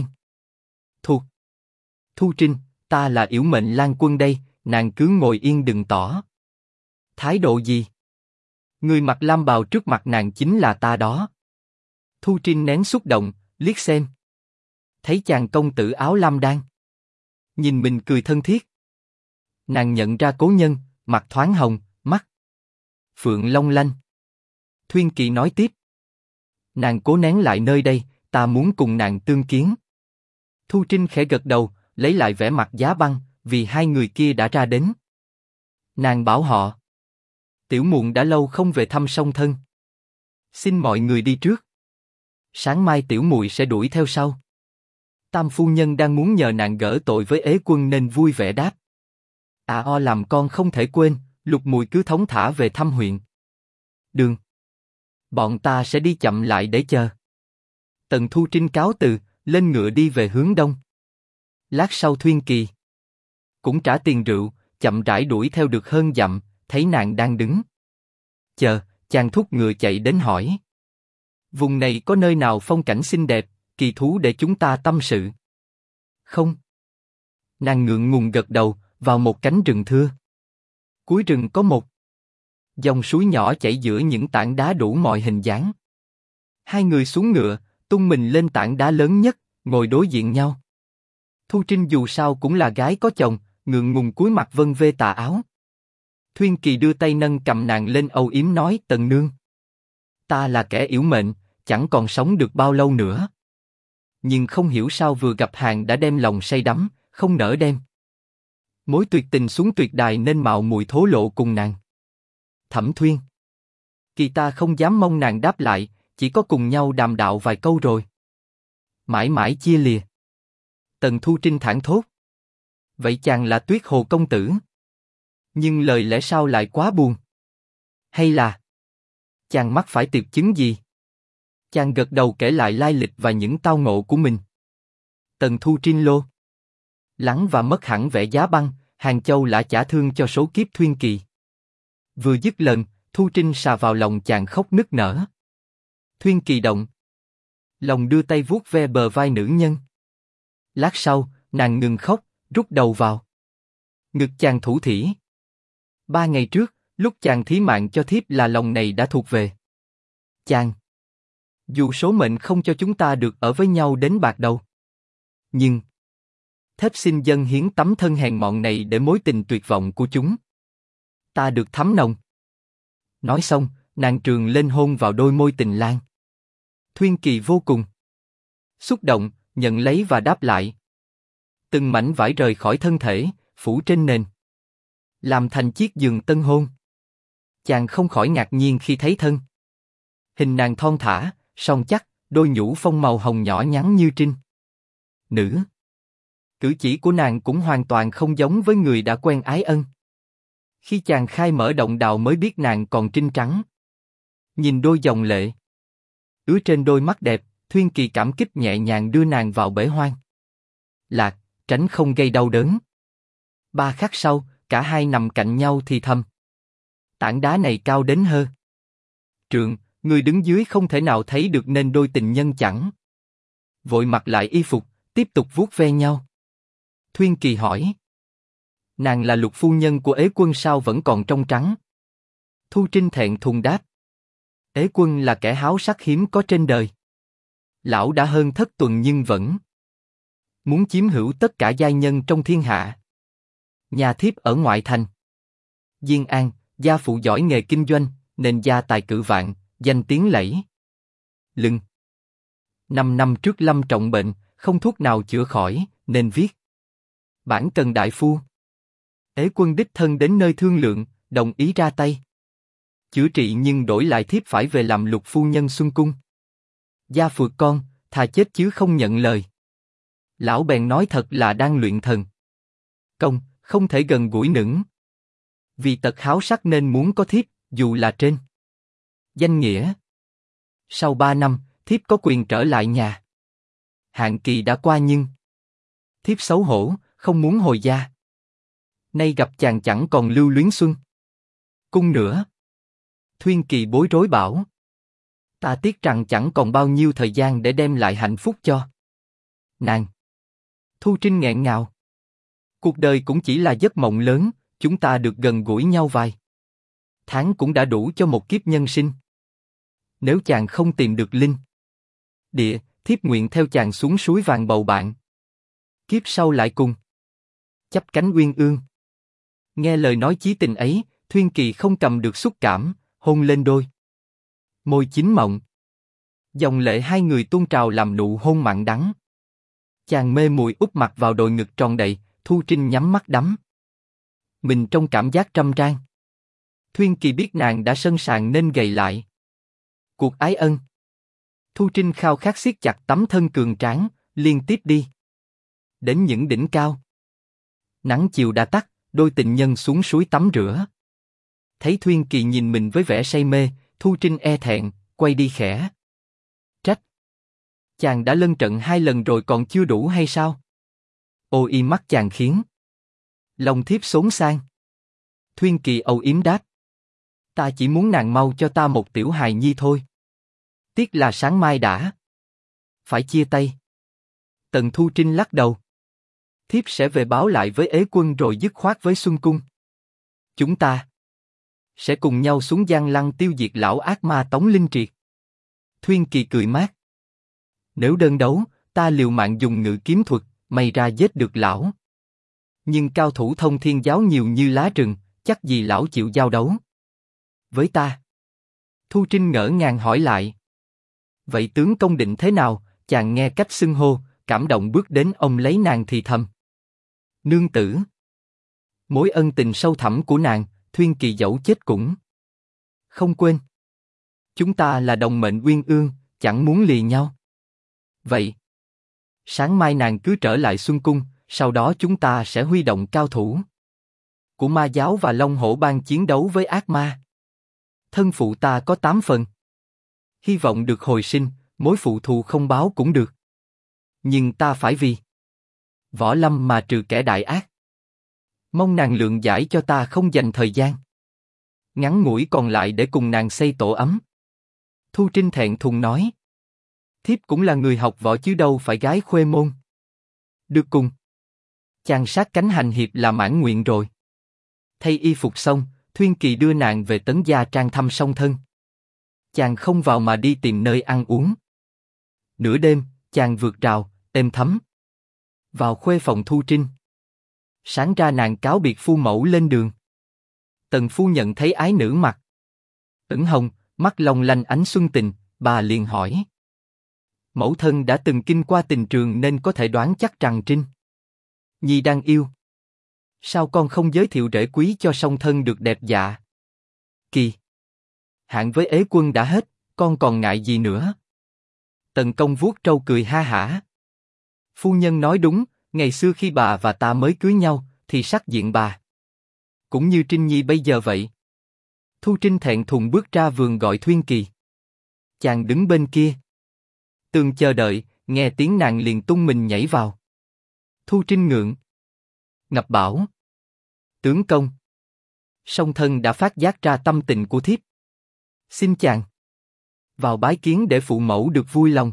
Thu Trinh, ta là Yểu Mệnh Lan Quân đây. Nàng cứ ngồi yên đừng tỏ thái độ gì. Người mặc lam bào trước mặt nàng chính là ta đó. Thu Trinh nén xúc động, liếc xem. Thấy chàng công tử áo lam đan. Nhìn mình cười thân thiết. Nàng nhận ra cố nhân, mặt thoáng hồng, mắt phượng long lanh. Thuyên Kỳ nói tiếp. Nàng cố nén lại nơi đây, ta muốn cùng nàng tương kiến. Thu Trinh khẽ gật đầu, lấy lại vẻ mặt giá băng, vì hai người kia đã ra đến. Nàng bảo họ. Tiểu muội đã lâu không về thăm song thân. Xin mọi người đi trước. Sáng mai tiểu muội sẽ đuổi theo sau. Tam phu nhân đang muốn nhờ nàng gỡ tội với ế quân nên vui vẻ đáp. Làm con không thể quên, Lục muội cứ thong thả về thăm huyện. Đường. Bọn ta sẽ đi chậm lại để chờ. Tần Thu Trinh cáo từ, lên ngựa đi về hướng đông. Lát sau Thuyên Kỳ cũng trả tiền rượu, chậm rãi đuổi theo được hơn dặm, thấy nàng đang đứng. Chờ, chàng thúc ngựa chạy đến hỏi. Vùng này có nơi nào phong cảnh xinh đẹp, kỳ thú để chúng ta tâm sự? Không. Nàng ngượng ngùng gật đầu, vào một cánh rừng thưa. Cuối rừng có một dòng suối nhỏ chảy giữa những tảng đá đủ mọi hình dáng. Hai người xuống ngựa, tung mình lên tảng đá lớn nhất, ngồi đối diện nhau. Thu Trinh dù sao cũng là gái có chồng, ngượng ngùng cúi mặt vân vê tà áo. Thuyên Kỳ đưa tay nâng cầm nàng lên âu yếm nói: Tần nương, ta là kẻ yểu mệnh, chẳng còn sống được bao lâu nữa. Nhưng không hiểu sao vừa gặp hàng đã đem lòng say đắm, không nỡ đem mối tuyệt tình xuống tuyệt đài nên mạo muội thố lộ cùng nàng. Thẩm Thuyên Kỳ ta không dám mong nàng đáp lại, chỉ có cùng nhau đàm đạo vài câu rồi mãi mãi chia lìa. Tần Thu Trinh thảng thốt. Vậy chàng là Tuyết Hồ công tử? Nhưng lời lẽ sao lại quá buồn? Hay là chàng mắc phải tiệp chứng gì? Chàng gật đầu kể lại lai lịch và những tao ngộ của mình. Tần Thu Trinh lô lắng và mất hẳn vẻ giá băng, Hàng Châu lã chả thương cho số kiếp Thuyên Kỳ. Vừa dứt lần, Thu Trinh xà vào lòng chàng khóc nức nở. Thuyên Kỳ động lòng đưa tay vuốt ve bờ vai nữ nhân. Lát sau, nàng ngừng khóc, rút đầu vào ngực chàng thủ thỉ. 3 ngày trước, lúc chàng thí mạng cho thiếp là lòng này đã thuộc về chàng. Dù số mệnh không cho chúng ta được ở với nhau đến bạc đầu, nhưng thiếp xin dâng hiến tấm thân hèn mọn này để mối tình tuyệt vọng của chúng ta được thắm nồng. Nói xong, nàng trường lên hôn vào đôi môi tình lang. Thuyên Kỳ vô cùng xúc động, nhận lấy và đáp lại. Từng mảnh vải rời khỏi thân thể, phủ trên nền, làm thành chiếc giường tân hôn. Chàng không khỏi ngạc nhiên khi thấy thân hình nàng thon thả, song chắc, đôi nhũ phong màu hồng nhỏ nhắn như trinh nữ. Cử chỉ của nàng cũng hoàn toàn không giống với người đã quen ái ân. Khi chàng khai mở động đào mới biết nàng còn trinh trắng. Nhìn đôi dòng lệ ứa trên đôi mắt đẹp, Thuyên Kỳ cảm kích nhẹ nhàng đưa nàng vào bể hoang lạc, tránh không gây đau đớn. 3 khắc sau, cả hai nằm cạnh nhau thì thầm. Tảng đá này cao đến hơn trượng, người đứng dưới không thể nào thấy được nên đôi tình nhân chẳng vội mặc lại y phục, tiếp tục vuốt ve nhau. Thuyên Kỳ hỏi. Nàng là Lục phu nhân của ế quân sao vẫn còn trong trắng? Thu Trinh thẹn thùng đáp. Ế quân là kẻ háo sắc hiếm có trên đời. Lão đã hơn thất tuần nhưng vẫn muốn chiếm hữu tất cả giai nhân trong thiên hạ. Nhà thiếp ở ngoại thành Diên An, gia phụ giỏi nghề kinh doanh, nên gia tài cự vạn, danh tiếng lẫy lừng. 5 năm trước lâm trọng bệnh, không thuốc nào chữa khỏi, nên viết bản cần đại phu. Ế quân đích thân đến nơi thương lượng, đồng ý ra tay chữa trị, nhưng đổi lại thiếp phải về làm Lục phu nhân xuân cung. Gia phượt con, thà chết chứ không nhận lời. Lão bèn nói thật là đang luyện thần công, không thể gần gũi nửng. Vì tật háo sắc nên muốn có thiếp, dù là trên danh nghĩa. Sau 3 năm, thiếp có quyền trở lại nhà. Hạn kỳ đã qua nhưng thiếp xấu hổ, không muốn hồi gia. Nay gặp chàng chẳng còn lưu luyến xuân cung nữa. Thuyên Kỳ bối rối bảo. Ta tiếc rằng chẳng còn bao nhiêu thời gian để đem lại hạnh phúc cho nàng. Thu Trinh nghẹn ngào. Cuộc đời cũng chỉ là giấc mộng lớn, chúng ta được gần gũi nhau vài tháng cũng đã đủ cho một kiếp nhân sinh. Nếu chàng không tìm được linh địa, thiếp nguyện theo chàng xuống suối vàng bầu bạn. Kiếp sau lại cùng chắp cánh uyên ương. Nghe lời nói chí tình ấy, Thuyên Kỳ không cầm được xúc cảm, hôn lên đôi môi chín mọng. Dòng lệ hai người tuôn trào làm nụ hôn mặn đắng. Chàng mê muội úp mặt vào đồi ngực tròn đầy, Thu Trinh nhắm mắt đắm mình trong cảm giác trăm trang. Thuyên Kỳ biết nàng đã sân sàn nên gầy lại. Cuộc ái ân. Thu Trinh khao khát siết chặt tấm thân cường tráng, liên tiếp đi đến những đỉnh cao. Nắng chiều đã tắt, đôi tình nhân xuống suối tắm rửa. Thấy Thuyên Kỳ nhìn mình với vẻ say mê, Thu Trinh e thẹn, quay đi khẽ trách: chàng đã lân trận 2 lần rồi còn chưa đủ hay sao? Ôi mắt chàng khiến lòng thiếp xốn sang. Thuyên Kỳ âu yếm đáp: ta chỉ muốn nàng mau cho ta một tiểu hài nhi thôi. Tiếc là sáng mai đã phải chia tay. Tần Thu Trinh lắc đầu: thiếp sẽ về báo lại với ế quân rồi dứt khoát với Xuân Cung. Chúng ta sẽ cùng nhau xuống Giang Lăng tiêu diệt lão ác ma Tống Linh Triệt. Thuyên Kỳ cười mát: nếu đơn đấu, ta liều mạng dùng ngự kiếm thuật, may ra giết được lão. Nhưng cao thủ thông thiên giáo nhiều như lá rừng, chắc gì lão chịu giao đấu với ta. Thu Trinh ngỡ ngàng hỏi lại: vậy tướng công định thế nào? Chàng nghe cách xưng hô, cảm động bước đến ôm lấy nàng thì thầm: nương tử. Mối ân tình sâu thẳm của nàng, Thuyên Kỳ dẫu chết cũng không quên. Chúng ta là đồng mệnh uyên ương, chẳng muốn lìa nhau. Vậy, sáng mai nàng cứ trở lại Xuân Cung, sau đó chúng ta sẽ huy động cao thủ của ma giáo và Long Hổ Bang chiến đấu với ác ma. Thân phụ ta có 8 phần. Hy vọng được hồi sinh, mối phụ thù không báo cũng được. Nhưng ta phải vì võ lâm mà trừ kẻ đại ác. Mong nàng lượng giải cho ta không dành thời gian ngắn ngủi còn lại để cùng nàng xây tổ ấm. Thu Trinh thẹn thùng nói: thiếp cũng là người học võ chứ đâu phải gái khuê môn. Được cùng chàng sát cánh hành hiệp là mãn nguyện rồi. Thay y phục xong, Thuyên Kỳ đưa nàng về Tấn Gia Trang thăm song thân. Chàng không vào mà đi tìm nơi ăn uống. Nửa đêm, chàng vượt rào, êm thấm vào khuê phòng Thu Trinh. Sáng ra nàng cáo biệt phu mẫu lên đường. Tần phu nhận thấy ái nữ mặt ửng hồng, mắt long lanh ánh xuân tình, bà liền hỏi: mẫu thân đã từng kinh qua tình trường nên có thể đoán chắc rằng Trinh nhi đang yêu. Sao con không giới thiệu rể quý cho song thân được đẹp dạ? Kỳ hạn với ế quân đã hết, con còn ngại gì nữa? Tần công vuốt trâu cười ha hả: phu nhân nói đúng, ngày xưa khi bà và ta mới cưới nhau, thì sắc diện bà cũng như Trinh Nhi bây giờ vậy. Thu Trinh thẹn thùng bước ra vườn gọi Thuyên Kỳ. Chàng đứng bên kia tường chờ đợi, nghe tiếng nàng liền tung mình nhảy vào. Thu Trinh ngượng ngập bảo: tướng công, song thân đã phát giác ra tâm tình của thiếp, xin chàng vào bái kiến để phụ mẫu được vui lòng.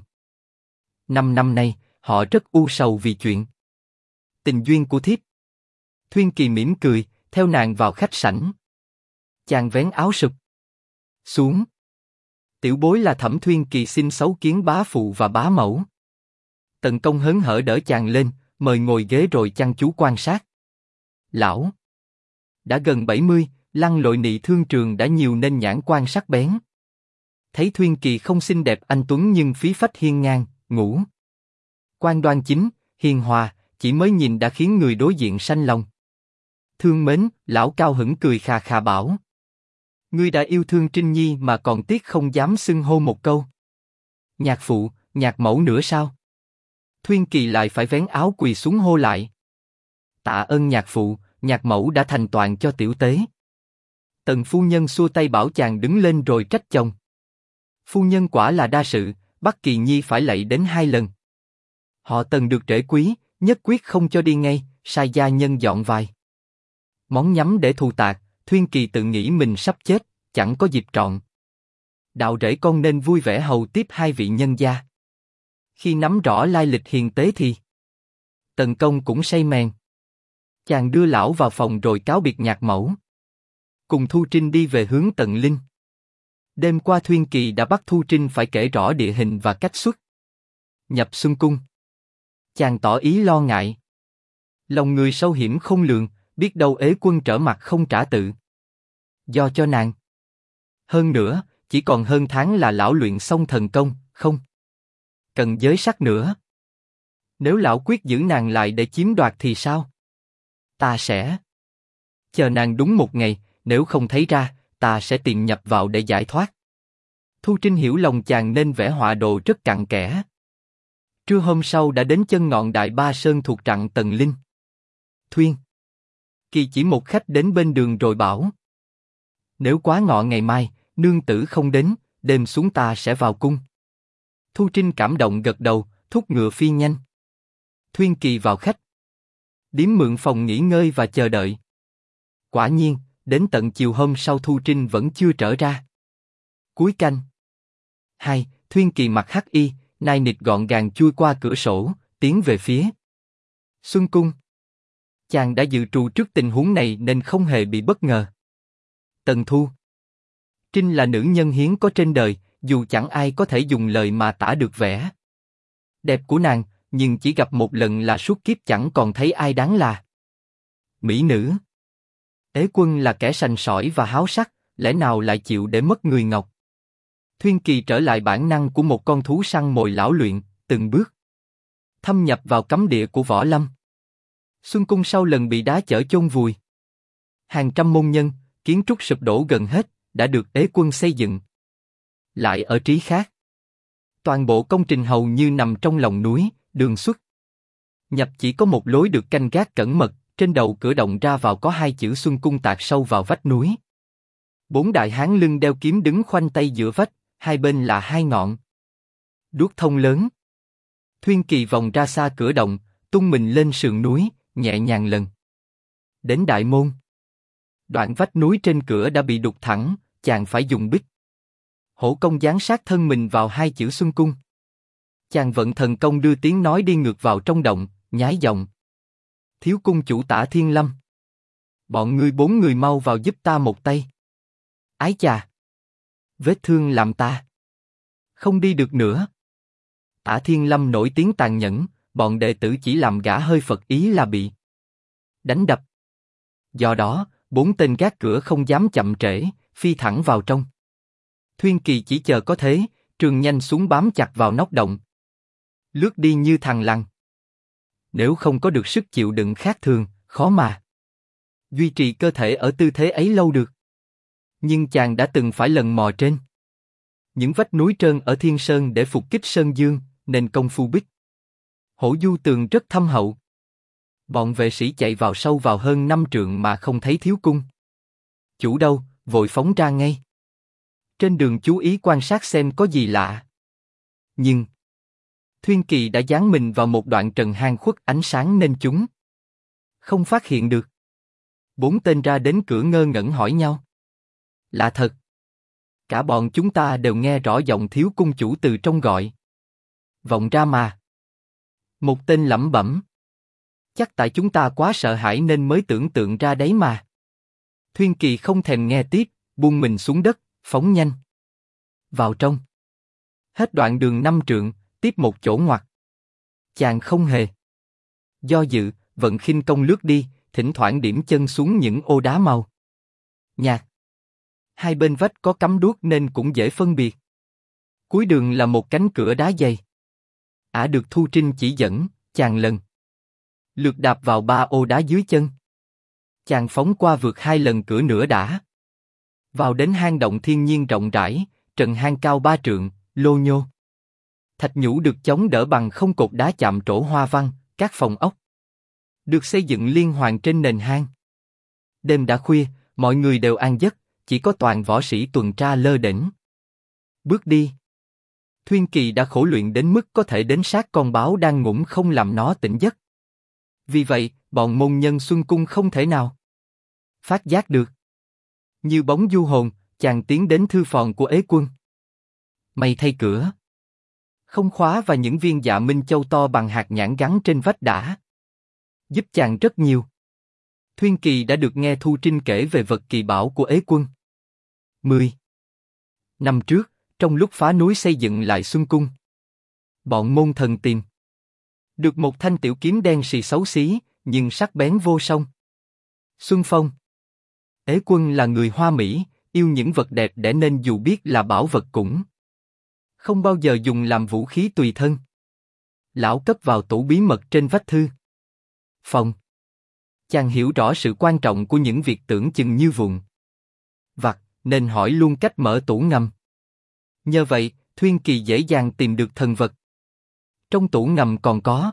5 năm nay, họ rất u sầu vì chuyện tình duyên của thiếp. Thuyên Kỳ mỉm cười, theo nàng vào khách sảnh. Chàng vén áo sụp xuống. Tiểu bối là Thẩm Thuyên Kỳ xin xấu kiến bá phụ và bá mẫu. Tần công hớn hở đỡ chàng lên, mời ngồi ghế rồi chăm chú quan sát. Lão đã gần 70, lăn lội nị thương trường đã nhiều nên nhãn quan sắc bén. Thấy Thuyên Kỳ không xinh đẹp anh tuấn nhưng khí phách hiên ngang, ngũ quan đoan chính, hiền hòa, chỉ mới nhìn đã khiến người đối diện sanh lòng thương mến. Lão cao hứng cười khà khà bảo: ngươi đã yêu thương Trinh Nhi mà còn tiếc không dám xưng hô một câu nhạc phụ, nhạc mẫu nữa sao? Thuyên Kỳ lại phải vén áo quỳ xuống hô lại: tạ ơn nhạc phụ, nhạc mẫu đã thành toàn cho tiểu tế. Tần phu nhân xua tay bảo chàng đứng lên rồi trách chồng: phu nhân quả là đa sự, bắt Kỳ Nhi phải lạy đến 2 lần. Họ Tần được rễ quý, nhất quyết không cho đi ngay, sai gia nhân dọn vài món nhắm để thù tạc. Thuyên Kỳ tự nghĩ mình sắp chết, chẳng có dịp trọn đạo rễ con nên vui vẻ hầu tiếp 2 vị nhân gia. Khi nắm rõ lai lịch hiền tế thì Tần công cũng say mèn. Chàng đưa lão vào phòng rồi cáo biệt nhạc mẫu. cùng Thu Trinh đi về hướng Tần Linh. Đêm qua Thuyên Kỳ đã bắt Thu Trinh phải kể rõ địa hình và cách xuất nhập Xuân Cung. Chàng tỏ ý lo ngại. Lòng người sâu hiểm không lường, biết đâu Ế Quân trở mặt không trả tự. Do cho nàng. Hơn nữa, chỉ còn hơn tháng là lão luyện xong thần công, không cần giới sắc nữa. Nếu lão quyết giữ nàng lại để chiếm đoạt thì sao? Ta sẽ chờ nàng đúng một ngày, nếu không thấy ra, ta sẽ tìm nhập vào để giải thoát. Thu Trinh hiểu lòng chàng nên vẽ họa đồ rất cặn kẽ. Trưa hôm sau đã đến chân ngọn Đại Ba Sơn thuộc rặng Tần Linh. Thuyên Kỳ chỉ một khách đến bên đường rồi bảo: nếu quá ngọ ngày mai, nương tử không đến, đêm xuống ta sẽ vào cung. Thu Trinh cảm động gật đầu, thúc ngựa phi nhanh. Thuyên Kỳ vào khách, điếm mượn phòng nghỉ ngơi và chờ đợi. Quả nhiên, đến tận chiều hôm sau Thu Trinh vẫn chưa trở ra. Cuối canh 2, Thuyên Kỳ mặc hắc y, nai nịt gọn gàng chui qua cửa sổ, tiến về phía Xuân Cung. Chàng đã dự trù trước tình huống này nên không hề bị bất ngờ. Tần Thu Trinh là nữ nhân hiếm có trên đời, dù chẳng ai có thể dùng lời mà tả được vẻ đẹp của nàng, nhưng chỉ gặp một lần là suốt kiếp chẳng còn thấy ai đáng là mỹ nữ. Ế Quân là kẻ sành sỏi và háo sắc, lẽ nào lại chịu để mất người ngọc? Thuyên Kỳ trở lại bản năng của một con thú săn mồi lão luyện, từng bước thâm nhập vào cấm địa của võ lâm. Xuân Cung sau lần bị đá chở chôn vùi, hàng trăm môn nhân, kiến trúc sụp đổ gần hết, đã được Ế Quân xây dựng lại ở trí khác. Toàn bộ công trình hầu như nằm trong lòng núi, đường xuất nhập chỉ có một lối được canh gác cẩn mật, trên đầu cửa động ra vào có 2 chữ Xuân Cung tạc sâu vào vách núi. 4 đại hán lưng đeo kiếm đứng khoanh tay giữa vách, hai bên là 2 ngọn đuốc thông lớn. Thuyên Kỳ vòng ra xa cửa động, tung mình lên sườn núi, nhẹ nhàng lần đến đại môn. Đoạn vách núi trên cửa đã bị đục thẳng, chàng phải dùng bích hổ công dán sát thân mình vào 2 chữ Xuân Cung. Chàng vận thần công đưa tiếng nói đi ngược vào trong động, nhái giọng: thiếu cung chủ Tả Thiên Lâm, bọn ngươi 4 người mau vào giúp ta một tay. Ái chà, vết thương làm ta không đi được nữa. Tả Thiên Lâm nổi tiếng tàn nhẫn, bọn đệ tử chỉ làm gã hơi phật ý là bị đánh đập. Do đó, 4 tên gác cửa không dám chậm trễ, phi thẳng vào trong. Thuyên Kỳ chỉ chờ có thế, trường nhanh xuống bám chặt vào nóc động, lướt đi như thằn lằn. Nếu không có được sức chịu đựng khác thường, khó mà duy trì cơ thể ở tư thế ấy lâu được. Nhưng chàng đã từng phải lần mò trên những vách núi trơn ở Thiên Sơn để phục kích Sơn Dương, nên công phu bích hổ du tường rất thâm hậu. Bọn vệ sĩ chạy vào sâu vào hơn 5 trượng mà không thấy thiếu cung chủ đâu, vội phóng ra ngay. Trên đường chú ý quan sát xem có gì lạ. Nhưng Thuyên Kỳ đã dán mình vào một đoạn trần hang khuất ánh sáng nên chúng không phát hiện được. 4 tên ra đến cửa ngơ ngẩn hỏi nhau: lạ thật, cả bọn chúng ta đều nghe rõ giọng thiếu cung chủ từ trong gọi vọng ra mà. Một tên lẩm bẩm: chắc tại chúng ta quá sợ hãi nên mới tưởng tượng ra đấy mà. Thuyên Kỳ không thèm nghe tiếp, buông mình xuống đất, phóng nhanh vào trong. Hết đoạn đường 5 trượng, tiếp một chỗ ngoặt. Chàng không hề do dự, vận khinh công lướt đi, thỉnh thoảng điểm chân xuống những ô đá màu nhạt. Hai bên vách có cắm đuốc nên cũng dễ phân biệt. Cuối đường là một cánh cửa đá dày. Được Thu Trinh chỉ dẫn, chàng lần lượt đạp vào 3 ô đá dưới chân. Chàng phóng qua vượt 2 lần cửa nữa đã vào đến hang động thiên nhiên rộng rãi, trần hang cao 3 trượng, lô nhô. Thạch nhũ được chống đỡ bằng không cột đá chạm trổ hoa văn, các phòng ốc được xây dựng liên hoàn trên nền hang. Đêm đã khuya, mọi người đều an giấc, chỉ có toàn võ sĩ tuần tra lơ đễnh. Bước đi, Thuyên Kỳ đã khổ luyện đến mức có thể đến sát con báo đang ngủm không làm nó tỉnh giấc. Vì vậy, bọn môn nhân Xuân Cung không thể nào phát giác được. Như bóng du hồn, chàng tiến đến thư phòng của Ế Quân. May thay cửa không khóa và những viên dạ minh châu to bằng hạt nhãn gắn trên vách đã giúp chàng rất nhiều. Thuyên Kỳ đã được nghe Thu Trinh kể về vật kỳ bảo của Ế Quân. 10 năm trước, trong lúc phá núi xây dựng lại Xuân Cung, bọn môn thần tìm được một thanh tiểu kiếm đen sì xấu xí, nhưng sắc bén vô song. Xuân Phong. Ế Quân là người Hoa Mỹ, yêu những vật đẹp để nên dù biết là bảo vật cũng không bao giờ dùng làm vũ khí tùy thân. Lão cất vào tủ bí mật trên vách thư phòng. Chàng hiểu rõ sự quan trọng của những việc tưởng chừng như vụn vặt, nên hỏi luôn cách mở tủ ngầm. Nhờ vậy, Thuyên Kỳ dễ dàng tìm được thần vật. Trong tủ ngầm còn có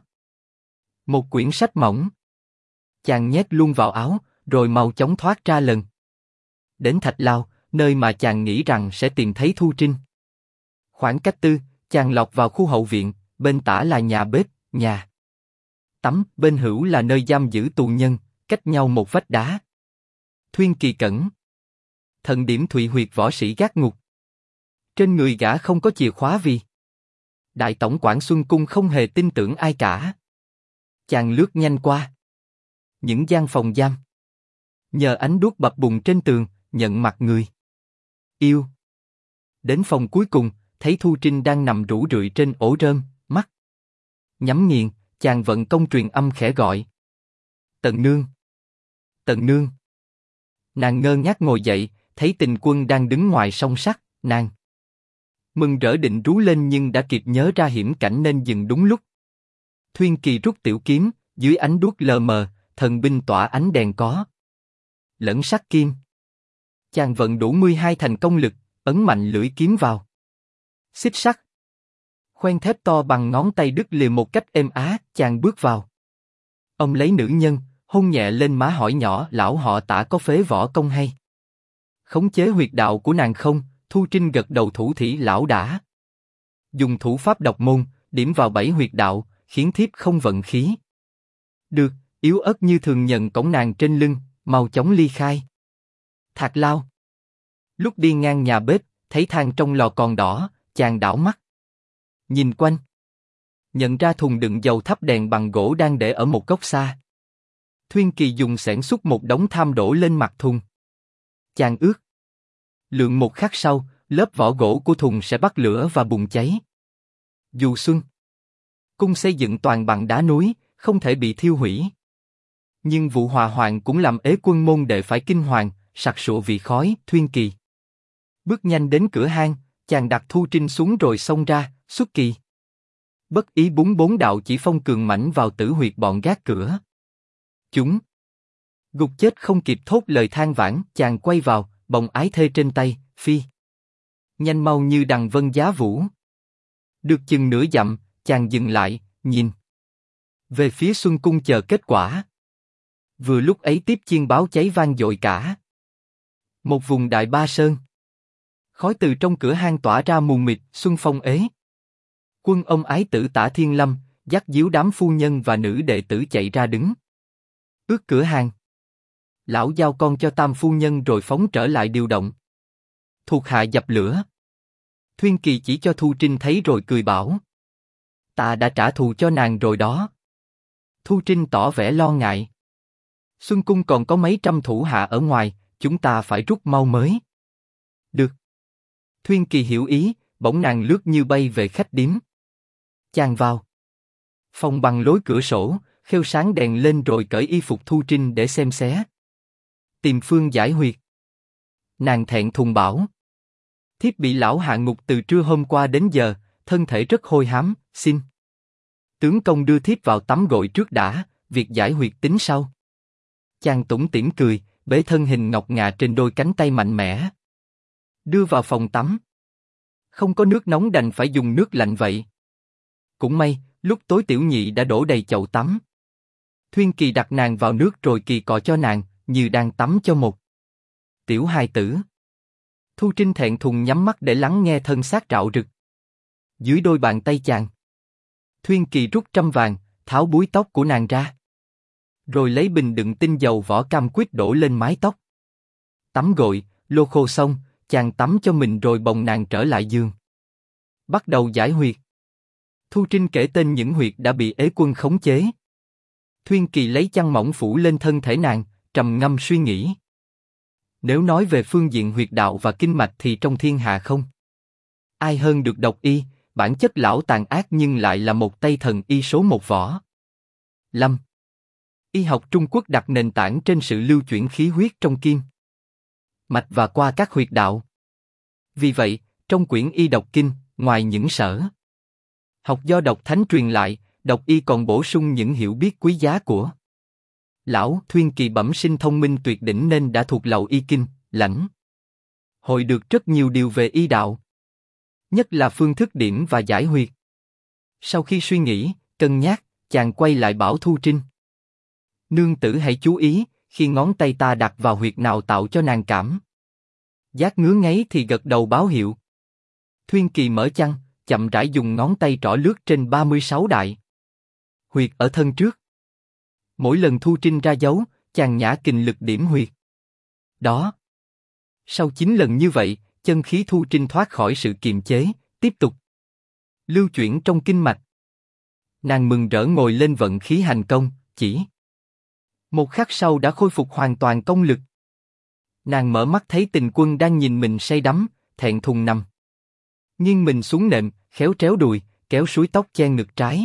một quyển sách mỏng. Chàng nhét luôn vào áo, rồi mau chóng thoát ra lần. Đến Thạch Lao, nơi mà chàng nghĩ rằng sẽ tìm thấy Thu Trinh. Khoảng cách tư, chàng lọt vào khu hậu viện, bên tả là nhà bếp, nhà tắm, bên hữu là nơi giam giữ tù nhân, cách nhau một vách đá. Thuyên Kỳ cẩn thận điểm thụy huyệt võ sĩ gác ngục. Trên người gã không có chìa khóa vì Đại tổng quản Xuân Cung không hề tin tưởng ai cả. Chàng lướt nhanh qua những gian phòng giam, nhờ ánh đuốc bập bùng trên tường, nhận mặt người yêu. Đến phòng cuối cùng, thấy Thu Trinh đang nằm rũ rượi trên ổ rơm, mắt nhắm nghiền, chàng vận công truyền âm khẽ gọi. Tần nương, Tần nương. Nàng ngơ ngác ngồi dậy, thấy Tình Quân đang đứng ngoài song sắt, nàng mừng rỡ định rú lên nhưng đã kịp nhớ ra hiểm cảnh nên dừng đúng lúc. Thuyên Kỳ rút tiểu kiếm, dưới ánh đuốc lờ mờ, thần binh tỏa ánh đèn có lẫn sắc kim. Chàng vận đủ 12 thành công lực, ấn mạnh lưỡi kiếm vào xích sắt. Khoen thép to bằng ngón tay đứt lìa một cách êm á. Chàng bước vào. Ông lấy nữ nhân, hôn nhẹ lên má hỏi nhỏ: lão họ Tả có phế võ công hay khống chế huyệt đạo của nàng không? Thu Trinh gật đầu thủ thỉ: lão đã dùng thủ pháp độc môn, điểm vào 7 huyệt đạo, khiến thiếp không vận khí. Được, yếu ớt như thường nhận cổng nàng trên lưng, mau chóng ly khai. Thạc Lao. Lúc đi ngang nhà bếp, thấy than trong lò còn đỏ, chàng đảo mắt nhìn quanh, nhận ra thùng đựng dầu thắp đèn bằng gỗ đang để ở một góc xa. Thuyên Kỳ dùng xẻng xúc một đống than đổ lên mặt thùng. Chàng ước lượng một khắc sau, lớp vỏ gỗ của thùng sẽ bắt lửa và bùng cháy. Dù Xuân Cung xây dựng toàn bằng đá núi, không thể bị thiêu hủy. Nhưng vụ hỏa hoạn cũng làm Ế Quân môn đệ phải kinh hoàng, sặc sụa vì khói. Thuyên Kỳ bước nhanh đến cửa hang, chàng đặt Thu Trinh xuống rồi xông ra, xuất kỳ bất ý búng 4 đạo chỉ phong cường mãnh vào tử huyệt bọn gác cửa. Chúng gục chết không kịp thốt lời than vãn. Chàng quay vào, bồng ái thê trên tay, phi nhanh mau như đằng vân giá vũ. Được chừng nửa dặm, chàng dừng lại, nhìn về phía Xuân Cung chờ kết quả. Vừa lúc ấy tiếp chiên báo cháy vang dội cả một vùng Đại Ba Sơn. Khói từ trong cửa hang tỏa ra mù mịt. Xuân Phong Ế Quân ông ái tử Tả Thiên Lâm dắt díu đám phu nhân và nữ đệ tử chạy ra đứng ước cửa hang. Lão giao con cho tam phu nhân rồi phóng trở lại điều động thuộc hạ dập lửa. Thuyên Kỳ chỉ cho Thu Trinh thấy rồi cười bảo: ta đã trả thù cho nàng rồi đó. Thu Trinh tỏ vẻ lo ngại: Xuân Cung còn có mấy trăm thủ hạ ở ngoài, chúng ta phải rút mau mới được. Thuyên Kỳ hiểu ý, bỗng nàng lướt như bay về khách điếm. Chàng vào phòng bằng lối cửa sổ, khêu sáng đèn lên rồi cởi y phục Thu Trinh để xem xé, tìm phương giải huyệt. Nàng thẹn thùng bảo: thiếp bị lão hạ ngục từ trưa hôm qua đến giờ, thân thể rất hôi hám, xin tướng công đưa thiếp vào tắm gội trước đã, việc giải huyệt tính sau. Chàng tủm tỉm cười, bế thân hình ngọc ngà trên đôi cánh tay mạnh mẽ, đưa vào phòng tắm. Không có nước nóng đành phải dùng nước lạnh vậy. Cũng may, lúc tối tiểu nhị đã đổ đầy chậu tắm. Thuyên Kỳ đặt nàng vào nước rồi kỳ cọ cho nàng, như đang tắm cho một tiểu hài tử. Thu Trinh thẹn thùng nhắm mắt để lắng nghe thân xác rạo rực dưới đôi bàn tay chàng. Thuyên Kỳ rút trăm vàng, tháo búi tóc của nàng ra, rồi lấy bình đựng tinh dầu vỏ cam quýt đổ lên mái tóc. Tắm gội, lô khô xong, chàng tắm cho mình rồi bồng nàng trở lại giường, bắt đầu giải huyệt. Thu Trinh kể tên những huyệt đã bị Ế Quân khống chế. Thuyên Kỳ lấy chăn mỏng phủ lên thân thể nàng, trầm ngâm suy nghĩ. Nếu nói về phương diện huyệt đạo và kinh mạch thì trong thiên hạ không ai hơn được độc y, bản chất lão tàn ác nhưng lại là một tay thần y số một võ lâm. Y học Trung Quốc đặt nền tảng trên sự lưu chuyển khí huyết trong kim mạch và qua các huyệt đạo. Vì vậy, trong quyển Y Độc Kinh, ngoài những sở học do độc thánh truyền lại, độc y còn bổ sung những hiểu biết quý giá của lão. Thuyên Kỳ bẩm sinh thông minh tuyệt đỉnh nên đã thuộc lầu y kinh, lãnh hội được rất nhiều điều về y đạo, nhất là phương thức điểm và giải huyệt. Sau khi suy nghĩ, cân nhắc, chàng quay lại bảo Thu Trinh: nương tử hãy chú ý, khi ngón tay ta đặt vào huyệt nào tạo cho nàng cảm giác ngứa ngáy thì gật đầu báo hiệu. Thuyên Kỳ mở chăn, chậm rãi dùng ngón tay trỏ lướt trên 36 đại huyệt ở thân trước. Mỗi lần Thu Trinh ra dấu, chàng nhả kình lực điểm huyệt đó. Sau 9 lần như vậy, chân khí Thu Trinh thoát khỏi sự kiềm chế, tiếp tục lưu chuyển trong kinh mạch. Nàng mừng rỡ ngồi lên vận khí hành công, chỉ một khắc sau đã khôi phục hoàn toàn công lực. Nàng mở mắt thấy Tình Quân đang nhìn mình say đắm, thẹn thùng nằm nghiêng mình xuống nệm, khéo tréo đùi, kéo suối tóc che ngực trái.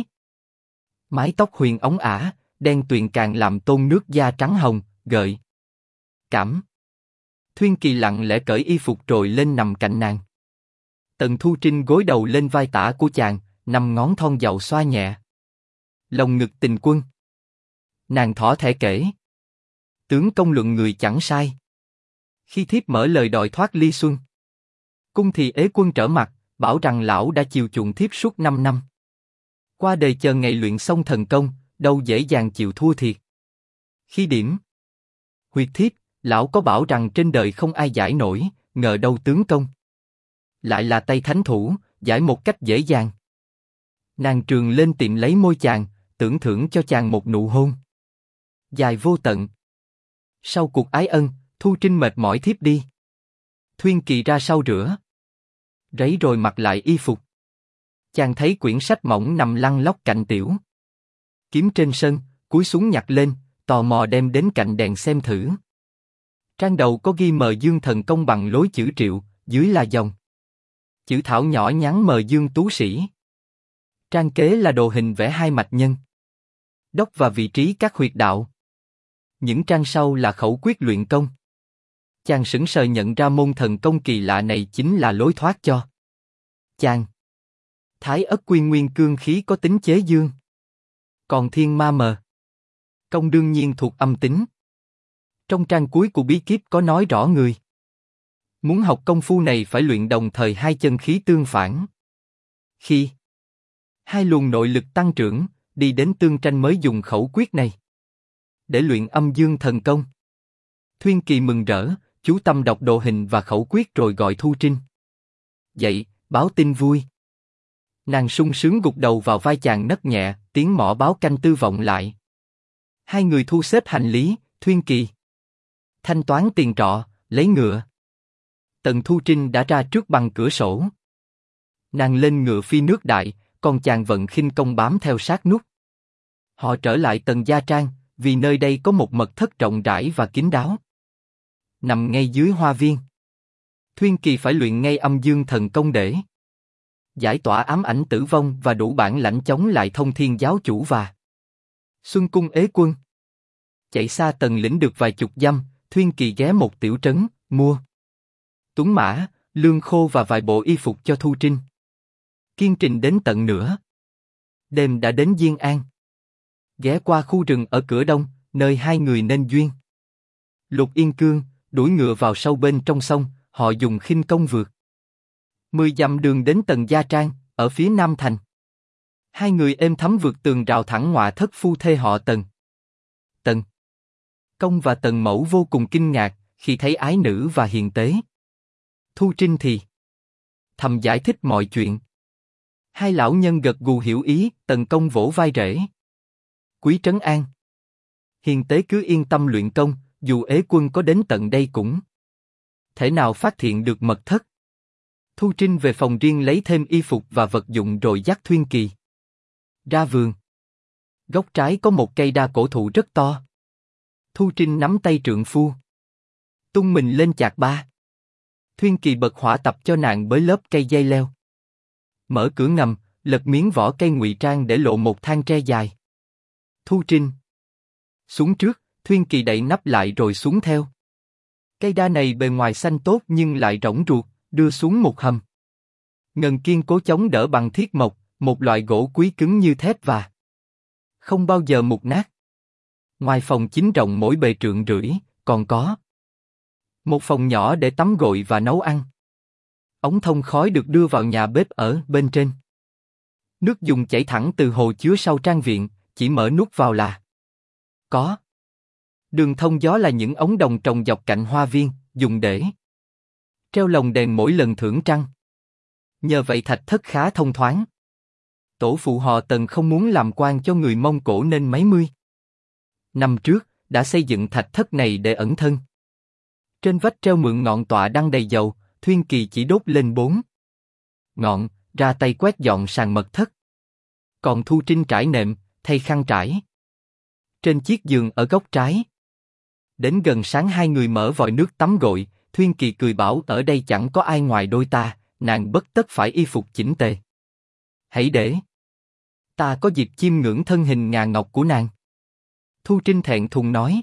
Mái tóc huyền óng ả, đen tuyền càng làm tôn nước da trắng hồng, gợi cảm. Thuyên Kỳ lặng lẽ cởi y phục rồi lên nằm cạnh nàng. Tần Thu Trinh gối đầu lên vai tả của chàng, nằm ngón thon dậu xoa nhẹ lồng ngực Tình Quân. Nàng thỏ thẻ kể: tướng công luận người chẳng sai. Khi thiếp mở lời đòi thoát ly xuân cung thì ế quân trở mặt, bảo rằng lão đã chiều chuộng thiếp suốt 5 năm. Qua đời chờ ngày luyện xong thần công, đâu dễ dàng chịu thua thiệt. Khi điểm huyệt thiếp, lão có bảo rằng trên đời không ai giải nổi, ngờ đâu tướng công lại là tay thánh thủ, giải một cách dễ dàng. Nàng trường lên tìm lấy môi chàng, tưởng thưởng cho chàng một nụ hôn dài vô tận. Sau cuộc ái ân, Thu Trinh mệt mỏi thiếp đi. Thuyên Kỳ ra sau rửa ráy rồi mặc lại y phục. Chàng thấy quyển sách mỏng nằm lăn lóc cạnh tiểu kiếm trên sân, cúi xuống nhặt lên, tò mò đem đến cạnh đèn xem thử. Trang đầu có ghi Mờ Dương thần công bằng lối chữ Triệu, dưới là dòng chữ thảo nhỏ nhắn Mờ Dương tú sĩ. Trang kế là đồ hình vẽ hai mạch nhân đốc và vị trí các huyệt đạo. Những trang sau là khẩu quyết luyện công. Chàng sững sờ nhận ra môn thần công kỳ lạ này chính là lối thoát cho chàng. Thái ất quy nguyên cương khí có tính chế dương, còn thiên ma mờ công đương nhiên thuộc âm tính. Trong trang cuối của bí kíp có nói rõ người muốn học công phu này phải luyện đồng thời hai chân khí tương phản. Khi hai luồng nội lực tăng trưởng, đi đến tương tranh mới dùng khẩu quyết này để luyện âm dương thần công. Thuyên Kỳ mừng rỡ, chú tâm đọc đồ hình và khẩu quyết rồi gọi Thu Trinh dậy, báo tin vui. Nàng sung sướng gục đầu vào vai chàng nấc nhẹ, tiếng mõ báo canh tư vọng lại. Hai người thu xếp hành lý, Thuyên Kỳ thanh toán tiền trọ, lấy ngựa. Tần Thu Trinh đã ra trước bằng cửa sổ. Nàng lên ngựa phi nước đại, còn chàng vận khinh công bám theo sát nút. Họ trở lại Tần Gia Trang, vì nơi đây có một mật thất rộng rãi và kín đáo, nằm ngay dưới hoa viên. Thuyên Kỳ phải luyện ngay âm dương thần công để giải tỏa ám ảnh tử vong và đủ bản lãnh chống lại Thông Thiên giáo chủ và Xuân cung ế quân. Chạy xa Tần lĩnh được vài chục dặm, Thuyên Kỳ ghé một tiểu trấn, mua tuấn mã, lương khô và vài bộ y phục cho Thu Trinh. Kiên trình đến tận nửa đêm đã đến Diên An. Ghé qua khu rừng ở cửa đông, nơi hai người nên duyên. Lục Yên Cương đuổi ngựa vào sâu bên trong sông, họ dùng khinh công vượt 10 dặm đường đến Tần Gia Trang, ở phía nam thành. Hai người êm thấm vượt tường rào thẳng ngoại thất phu thê họ Tần. Tần Công và Tần Mẫu vô cùng kinh ngạc khi thấy ái nữ và hiền tế. Thu Trinh thì thầm giải thích mọi chuyện. Hai lão nhân gật gù hiểu ý. Tần Công vỗ vai rể: quý trấn an, hiền tế cứ yên tâm luyện công, dù ế quân có đến tận đây cũng thể nào phát hiện được mật thất. Thu Trinh về phòng riêng lấy thêm y phục và vật dụng rồi dắt Thuyên Kỳ ra vườn. Góc trái có một cây đa cổ thụ rất to. Thu Trinh nắm tay trượng phu, tung mình lên chạc ba. Thuyên Kỳ bật hỏa tập cho nàng bới lớp cây dây leo. Mở cửa ngầm, lật miếng vỏ cây ngụy trang để lộ một thang tre dài. Thu Trinh xuống trước, Thuyên Kỳ đậy nắp lại rồi xuống theo. Cây đa này bề ngoài xanh tốt nhưng lại rỗng ruột, đưa xuống một hầm. Ngần kiên cố chống đỡ bằng thiết mộc, một loại gỗ quý cứng như thép và không bao giờ mục nát. Ngoài phòng chính rộng mỗi bề trượng rưỡi, còn có một phòng nhỏ để tắm gội và nấu ăn. Ống thông khói được đưa vào nhà bếp ở bên trên. Nước dùng chảy thẳng từ hồ chứa sau trang viện, chỉ mở nút vào là có. Đường thông gió là những ống đồng trồng dọc cạnh hoa viên, dùng để treo lồng đèn mỗi lần thưởng trăng. Nhờ vậy thạch thất khá thông thoáng. Tổ phụ họ Tần không muốn làm quan cho người Mông Cổ nên mấy mươi năm trước đã xây dựng thạch thất này để ẩn thân. Trên vách treo mượn ngọn tọa đăng đầy dầu, Thuyên Kỳ chỉ đốt lên 4 ngọn, ra tay quét dọn sàn mật thất. Còn Thu Trinh trải nệm, thay khăn trải trên chiếc giường ở góc trái. Đến gần sáng hai người mở vòi nước tắm gội, Thuyên Kỳ cười bảo ở đây chẳng có ai ngoài đôi ta, nàng bất tất phải y phục chỉnh tề. Hãy để ta có dịp chiêm ngưỡng thân hình ngà ngọc của nàng. Thu Trinh thẹn thùng nói.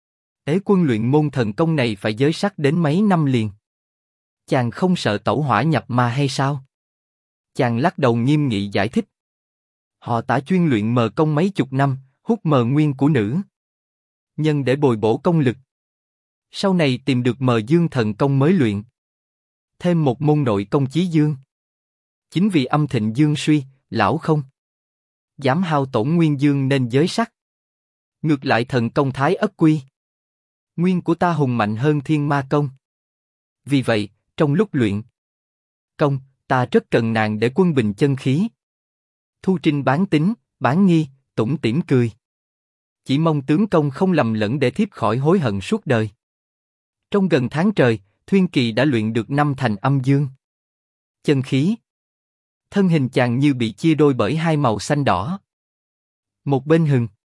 Ế quân luyện môn thần công này phải giới sắc đến mấy năm liền. Chàng không sợ tẩu hỏa nhập ma hay sao? Chàng lắc đầu nghiêm nghị giải thích. Họ Tả chuyên luyện mờ công mấy chục năm, hút mờ nguyên của nữ nhân để bồi bổ công lực. Sau này tìm được mờ dương thần công mới luyện thêm một môn nội công chí dương. Chính vì âm thịnh dương suy, lão không dám hao tổn nguyên dương nên giới sắc. Ngược lại thần công thái ất quy nguyên của ta hùng mạnh hơn thiên ma công. Vì vậy, trong lúc luyện công, ta rất cần nàng để quân bình chân khí. Thu Trinh bán tín, bán nghi, tủm tỉm cười. Chỉ mong tướng công không lầm lẫn để thiếp khỏi hối hận suốt đời. Trong gần tháng trời, Thuyên Kỳ đã luyện được 5 thành âm dương chân khí. Thân hình chàng như bị chia đôi bởi hai màu xanh đỏ. Một bên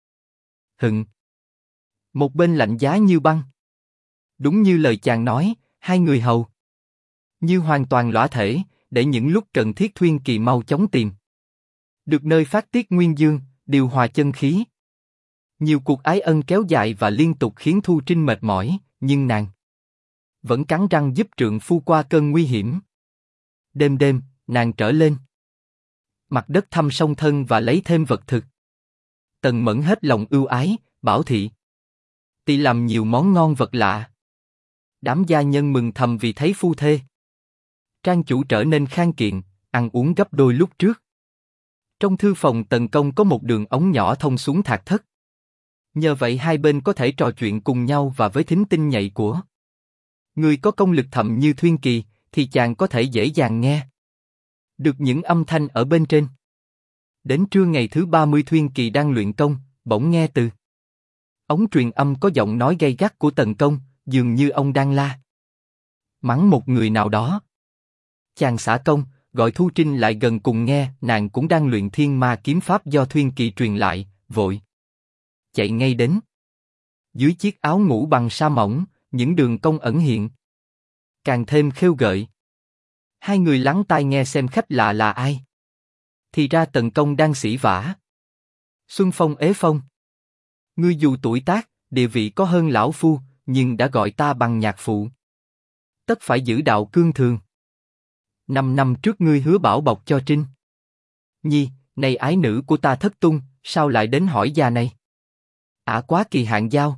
hừng, một bên lạnh giá như băng. Đúng như lời chàng nói, hai người hầu như hoàn toàn lõa thể, để những lúc cần thiết Thuyên Kỳ mau chóng tìm được nơi phát tiết nguyên dương, điều hòa chân khí. Nhiều cuộc ái ân kéo dài và liên tục khiến Thu Trinh mệt mỏi, nhưng nàng vẫn cắn răng giúp trượng phu qua cơn nguy hiểm. Đêm đêm, nàng trở lên mặt đất thăm sông thân và lấy thêm vật thực. Tần Mẫn hết lòng ưu ái, bảo thị tỳ làm nhiều món ngon vật lạ. Đám gia nhân mừng thầm vì thấy phu thê trang chủ trở nên khang kiện, ăn uống gấp đôi lúc trước. Trong thư phòng Tần Công có một đường ống nhỏ thông xuống thạc thất. Nhờ vậy hai bên có thể trò chuyện cùng nhau và với thính tinh nhạy của người có công lực thậm như Thuyên Kỳ, thì chàng có thể dễ dàng nghe được những âm thanh ở bên trên. Đến trưa ngày thứ 30 Thuyên Kỳ đang luyện công, bỗng nghe từ ống truyền âm có giọng nói gay gắt của Tần Công, dường như ông đang la mắng một người nào đó. Chàng xả công, gọi Thu Trinh lại gần cùng nghe, nàng cũng đang luyện thiên ma kiếm pháp do Thuyên Kỳ truyền lại, vội chạy ngay đến. Dưới chiếc áo ngủ bằng sa mỏng, những đường cong ẩn hiện, càng thêm khêu gợi. Hai người lắng tai nghe xem khách lạ là ai. Thì ra Tần Công đang sỉ vả Xuân Phong ế phong. Ngươi dù tuổi tác, địa vị có hơn lão phu, nhưng đã gọi ta bằng nhạc phụ. Tất phải giữ đạo cương thường. 5 năm trước ngươi hứa bảo bọc cho Trinh Nhi, này ái nữ của ta thất tung, sao lại đến hỏi già này? Ả quá kỳ hạn giao.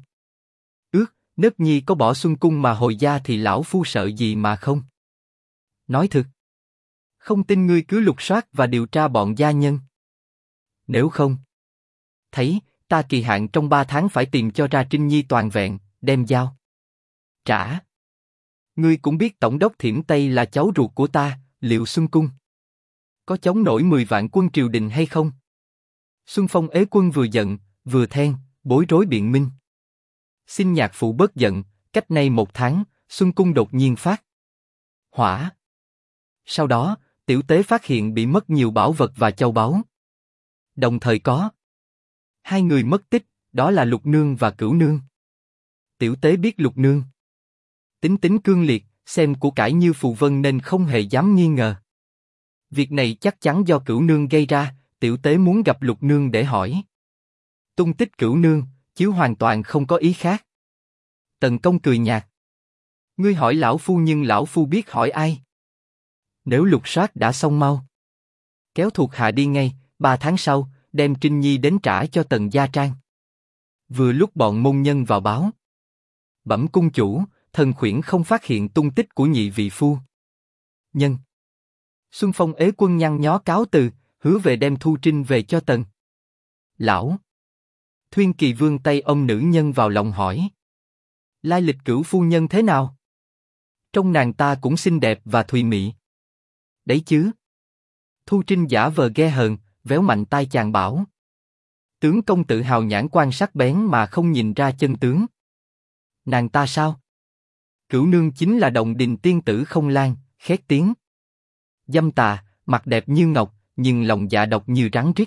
Nết Nhi có bỏ Xuân Cung mà hồi gia thì lão phu sợ gì mà không? Nói thực, không tin ngươi cứ lục soát và điều tra bọn gia nhân. Nếu không thấy, ta kỳ hạn trong 3 tháng phải tìm cho ra Trinh Nhi toàn vẹn, đem giao trả. Ngươi cũng biết Tổng đốc Thiểm Tây là cháu ruột của ta, liệu Xuân Cung có chống nổi 10 vạn quân triều đình hay không? Xuân Phong ế quân vừa giận, vừa then, bối rối biện minh. Xin nhạc phụ bớt giận, cách nay 1 tháng, Xuân Cung đột nhiên phát hỏa. Sau đó, tiểu tế phát hiện bị mất nhiều bảo vật và châu báu. Đồng thời có 2 người mất tích, đó là Lục Nương và Cửu Nương. Tiểu tế biết Lục nương tính tính cương liệt, xem của cải như phù vân nên không hề dám nghi ngờ. Việc này chắc chắn do Cửu nương gây ra, tiểu tế muốn gặp Lục nương để hỏi tung tích Cửu nương, chứ hoàn toàn không có ý khác. Tần Công cười nhạt. Ngươi hỏi lão phu nhưng lão phu biết hỏi ai. Nếu lục soát đã xong mau kéo thuộc hạ đi ngay, 3 tháng sau, đem Trinh Nhi đến trả cho Tần Gia Trang. Vừa lúc bọn môn nhân vào báo. Bẩm cung chủ, thần khuyển không phát hiện tung tích của nhị vị phu nhân. Xuân Phong ế quân nhăn nhó cáo từ, hứa về đem Thu Trinh về cho Tần lão. Thuyên Kỳ vươn tay ôm nữ nhân vào lòng hỏi. Lai lịch Cửu phu nhân thế nào? Trông nàng ta cũng xinh đẹp và thùy mị. Đấy chứ. Thu Trinh giả vờ ghe hờn, véo mạnh tai chàng bảo. Tướng công tự hào nhãn quan sắc bén mà không nhìn ra chân tướng. Nàng ta sao? Cửu nương chính là Động Đình tiên tử Không Lan, khét tiếng. Dâm tà, mặt đẹp như ngọc, nhưng lòng dạ độc như rắn rít.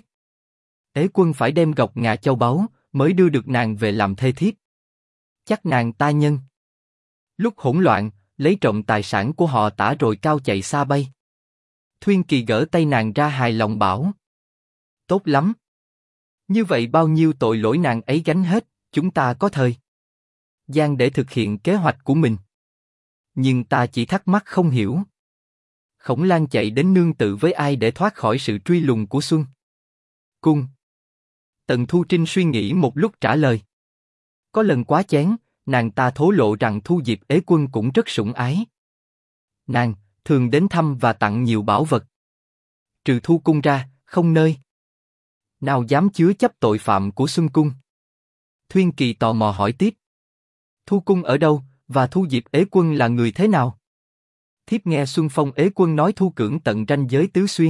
Ế quân phải đem gọc ngà châu báu, mới đưa được nàng về làm thê thiếp. Chắc nàng ta nhân lúc hỗn loạn, lấy trộm tài sản của họ Tả rồi cao chạy xa bay. Thuyên Kỳ gỡ tay nàng ra hài lòng bảo. Tốt lắm. Như vậy bao nhiêu tội lỗi nàng ấy gánh hết, chúng ta có thời gian để thực hiện kế hoạch của mình. Nhưng ta chỉ thắc mắc không hiểu. Khổng Lan chạy đến nương tự với ai để thoát khỏi sự truy lùng của Xuân Cung? Tần Thu Trinh suy nghĩ một lúc trả lời. Có lần quá chén, nàng ta thổ lộ rằng Thu Diệp ế quân cũng rất sủng ái nàng, thường đến thăm và tặng nhiều bảo vật. Trừ Thu Cung ra, không nơi nào dám chứa chấp tội phạm của Xuân Cung. Thuyên Kỳ tò mò hỏi tiếp. Thu Cung ở đâu, và Thu Diệp ế quân là người thế nào? Thiếp nghe Xuân Phong ế quân nói Thu Cưỡng tận ranh giới Tứ Xuyên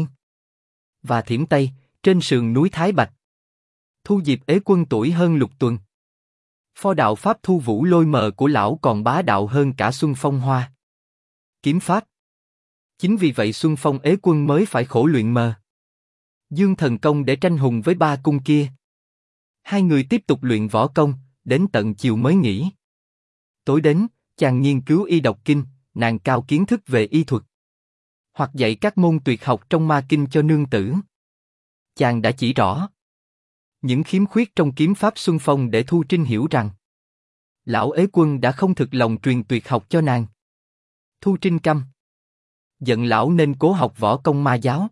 và Thiểm Tây, trên sườn núi Thái Bạch. Thu Diệp ế quân tuổi hơn Lục Tuần. Phó đạo pháp Thu Vũ Lôi Mờ của lão còn bá đạo hơn cả Xuân Phong Hoa kiếm pháp. Chính vì vậy Xuân Phong ế quân mới phải khổ luyện mờ dương thần công để tranh hùng với ba cung kia. Hai người tiếp tục luyện võ công, đến tận chiều mới nghỉ. Tối đến, chàng nghiên cứu y đọc kinh, nàng cao kiến thức về y thuật, hoặc dạy các môn tuyệt học trong ma kinh cho nương tử. Chàng đã chỉ rõ những khiếm khuyết trong kiếm pháp Xuân Phong để Thu Trinh hiểu rằng lão ế quân đã không thực lòng truyền tuyệt học cho nàng. Thu Trinh căm giận lão nên cố học võ công ma giáo.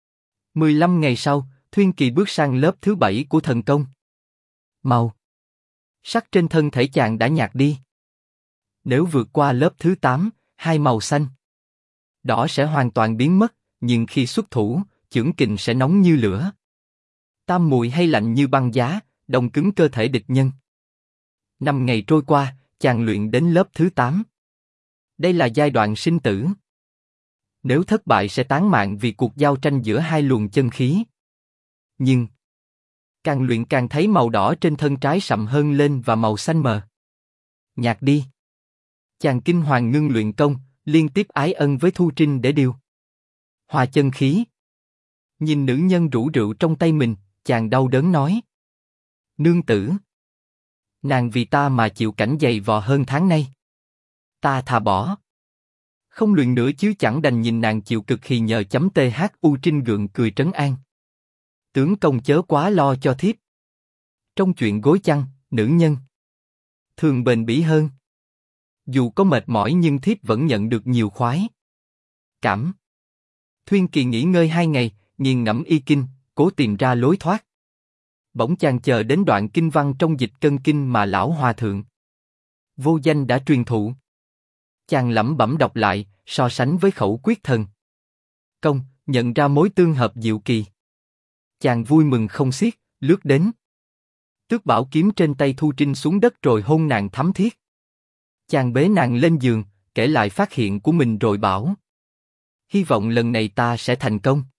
15 ngày sau, Thuyên Kỳ bước sang lớp thứ 7 của thần công. Màu sắc trên thân thể chàng đã nhạt đi. Nếu vượt qua lớp thứ 8, hai màu xanh, đỏ sẽ hoàn toàn biến mất, nhưng khi xuất thủ, chưởng kình sẽ nóng như lửa, tam mùi hay lạnh như băng giá, đông cứng cơ thể địch nhân. 5 ngày trôi qua, chàng luyện đến lớp thứ 8. Đây là giai đoạn sinh tử. Nếu thất bại sẽ tán mạng vì cuộc giao tranh giữa hai luồng chân khí. Nhưng càng luyện càng thấy màu đỏ trên thân trái sậm hơn lên và màu xanh mờ nhạt đi. Chàng kinh hoàng ngưng luyện công, liên tiếp ái ân với Thu Trinh để điều hòa chân khí. Nhìn nữ nhân rủ rượu trong tay mình, chàng đau đớn nói. Nương tử, nàng vì ta mà chịu cảnh dày vò hơn tháng nay. Ta thà bỏ không luyện nữa chứ chẳng đành nhìn nàng chịu cực hì nhờ. THU Trinh gượng cười trấn an. Tướng công chớ quá lo cho thiếp. Trong chuyện gối chăn, nữ nhân thường bền bỉ hơn. Dù có mệt mỏi nhưng thiếp vẫn nhận được nhiều khoái cảm. Thuyên Kỳ nghỉ ngơi 2 ngày, nghiền ngẫm y kinh, cố tìm ra lối thoát. Bỗng chàng chờ đến đoạn kinh văn trong Dịch Cân Kinh mà lão hòa thượng vô danh đã truyền thụ. Chàng lẩm bẩm đọc lại, so sánh với khẩu quyết thần công, nhận ra mối tương hợp diệu kỳ. Chàng vui mừng không xiết, lướt đến, tước bảo kiếm trên tay Thu Trinh xuống đất rồi hôn nàng thắm thiết. Chàng bế nàng lên giường, kể lại phát hiện của mình rồi bảo: hy vọng lần này ta sẽ thành công.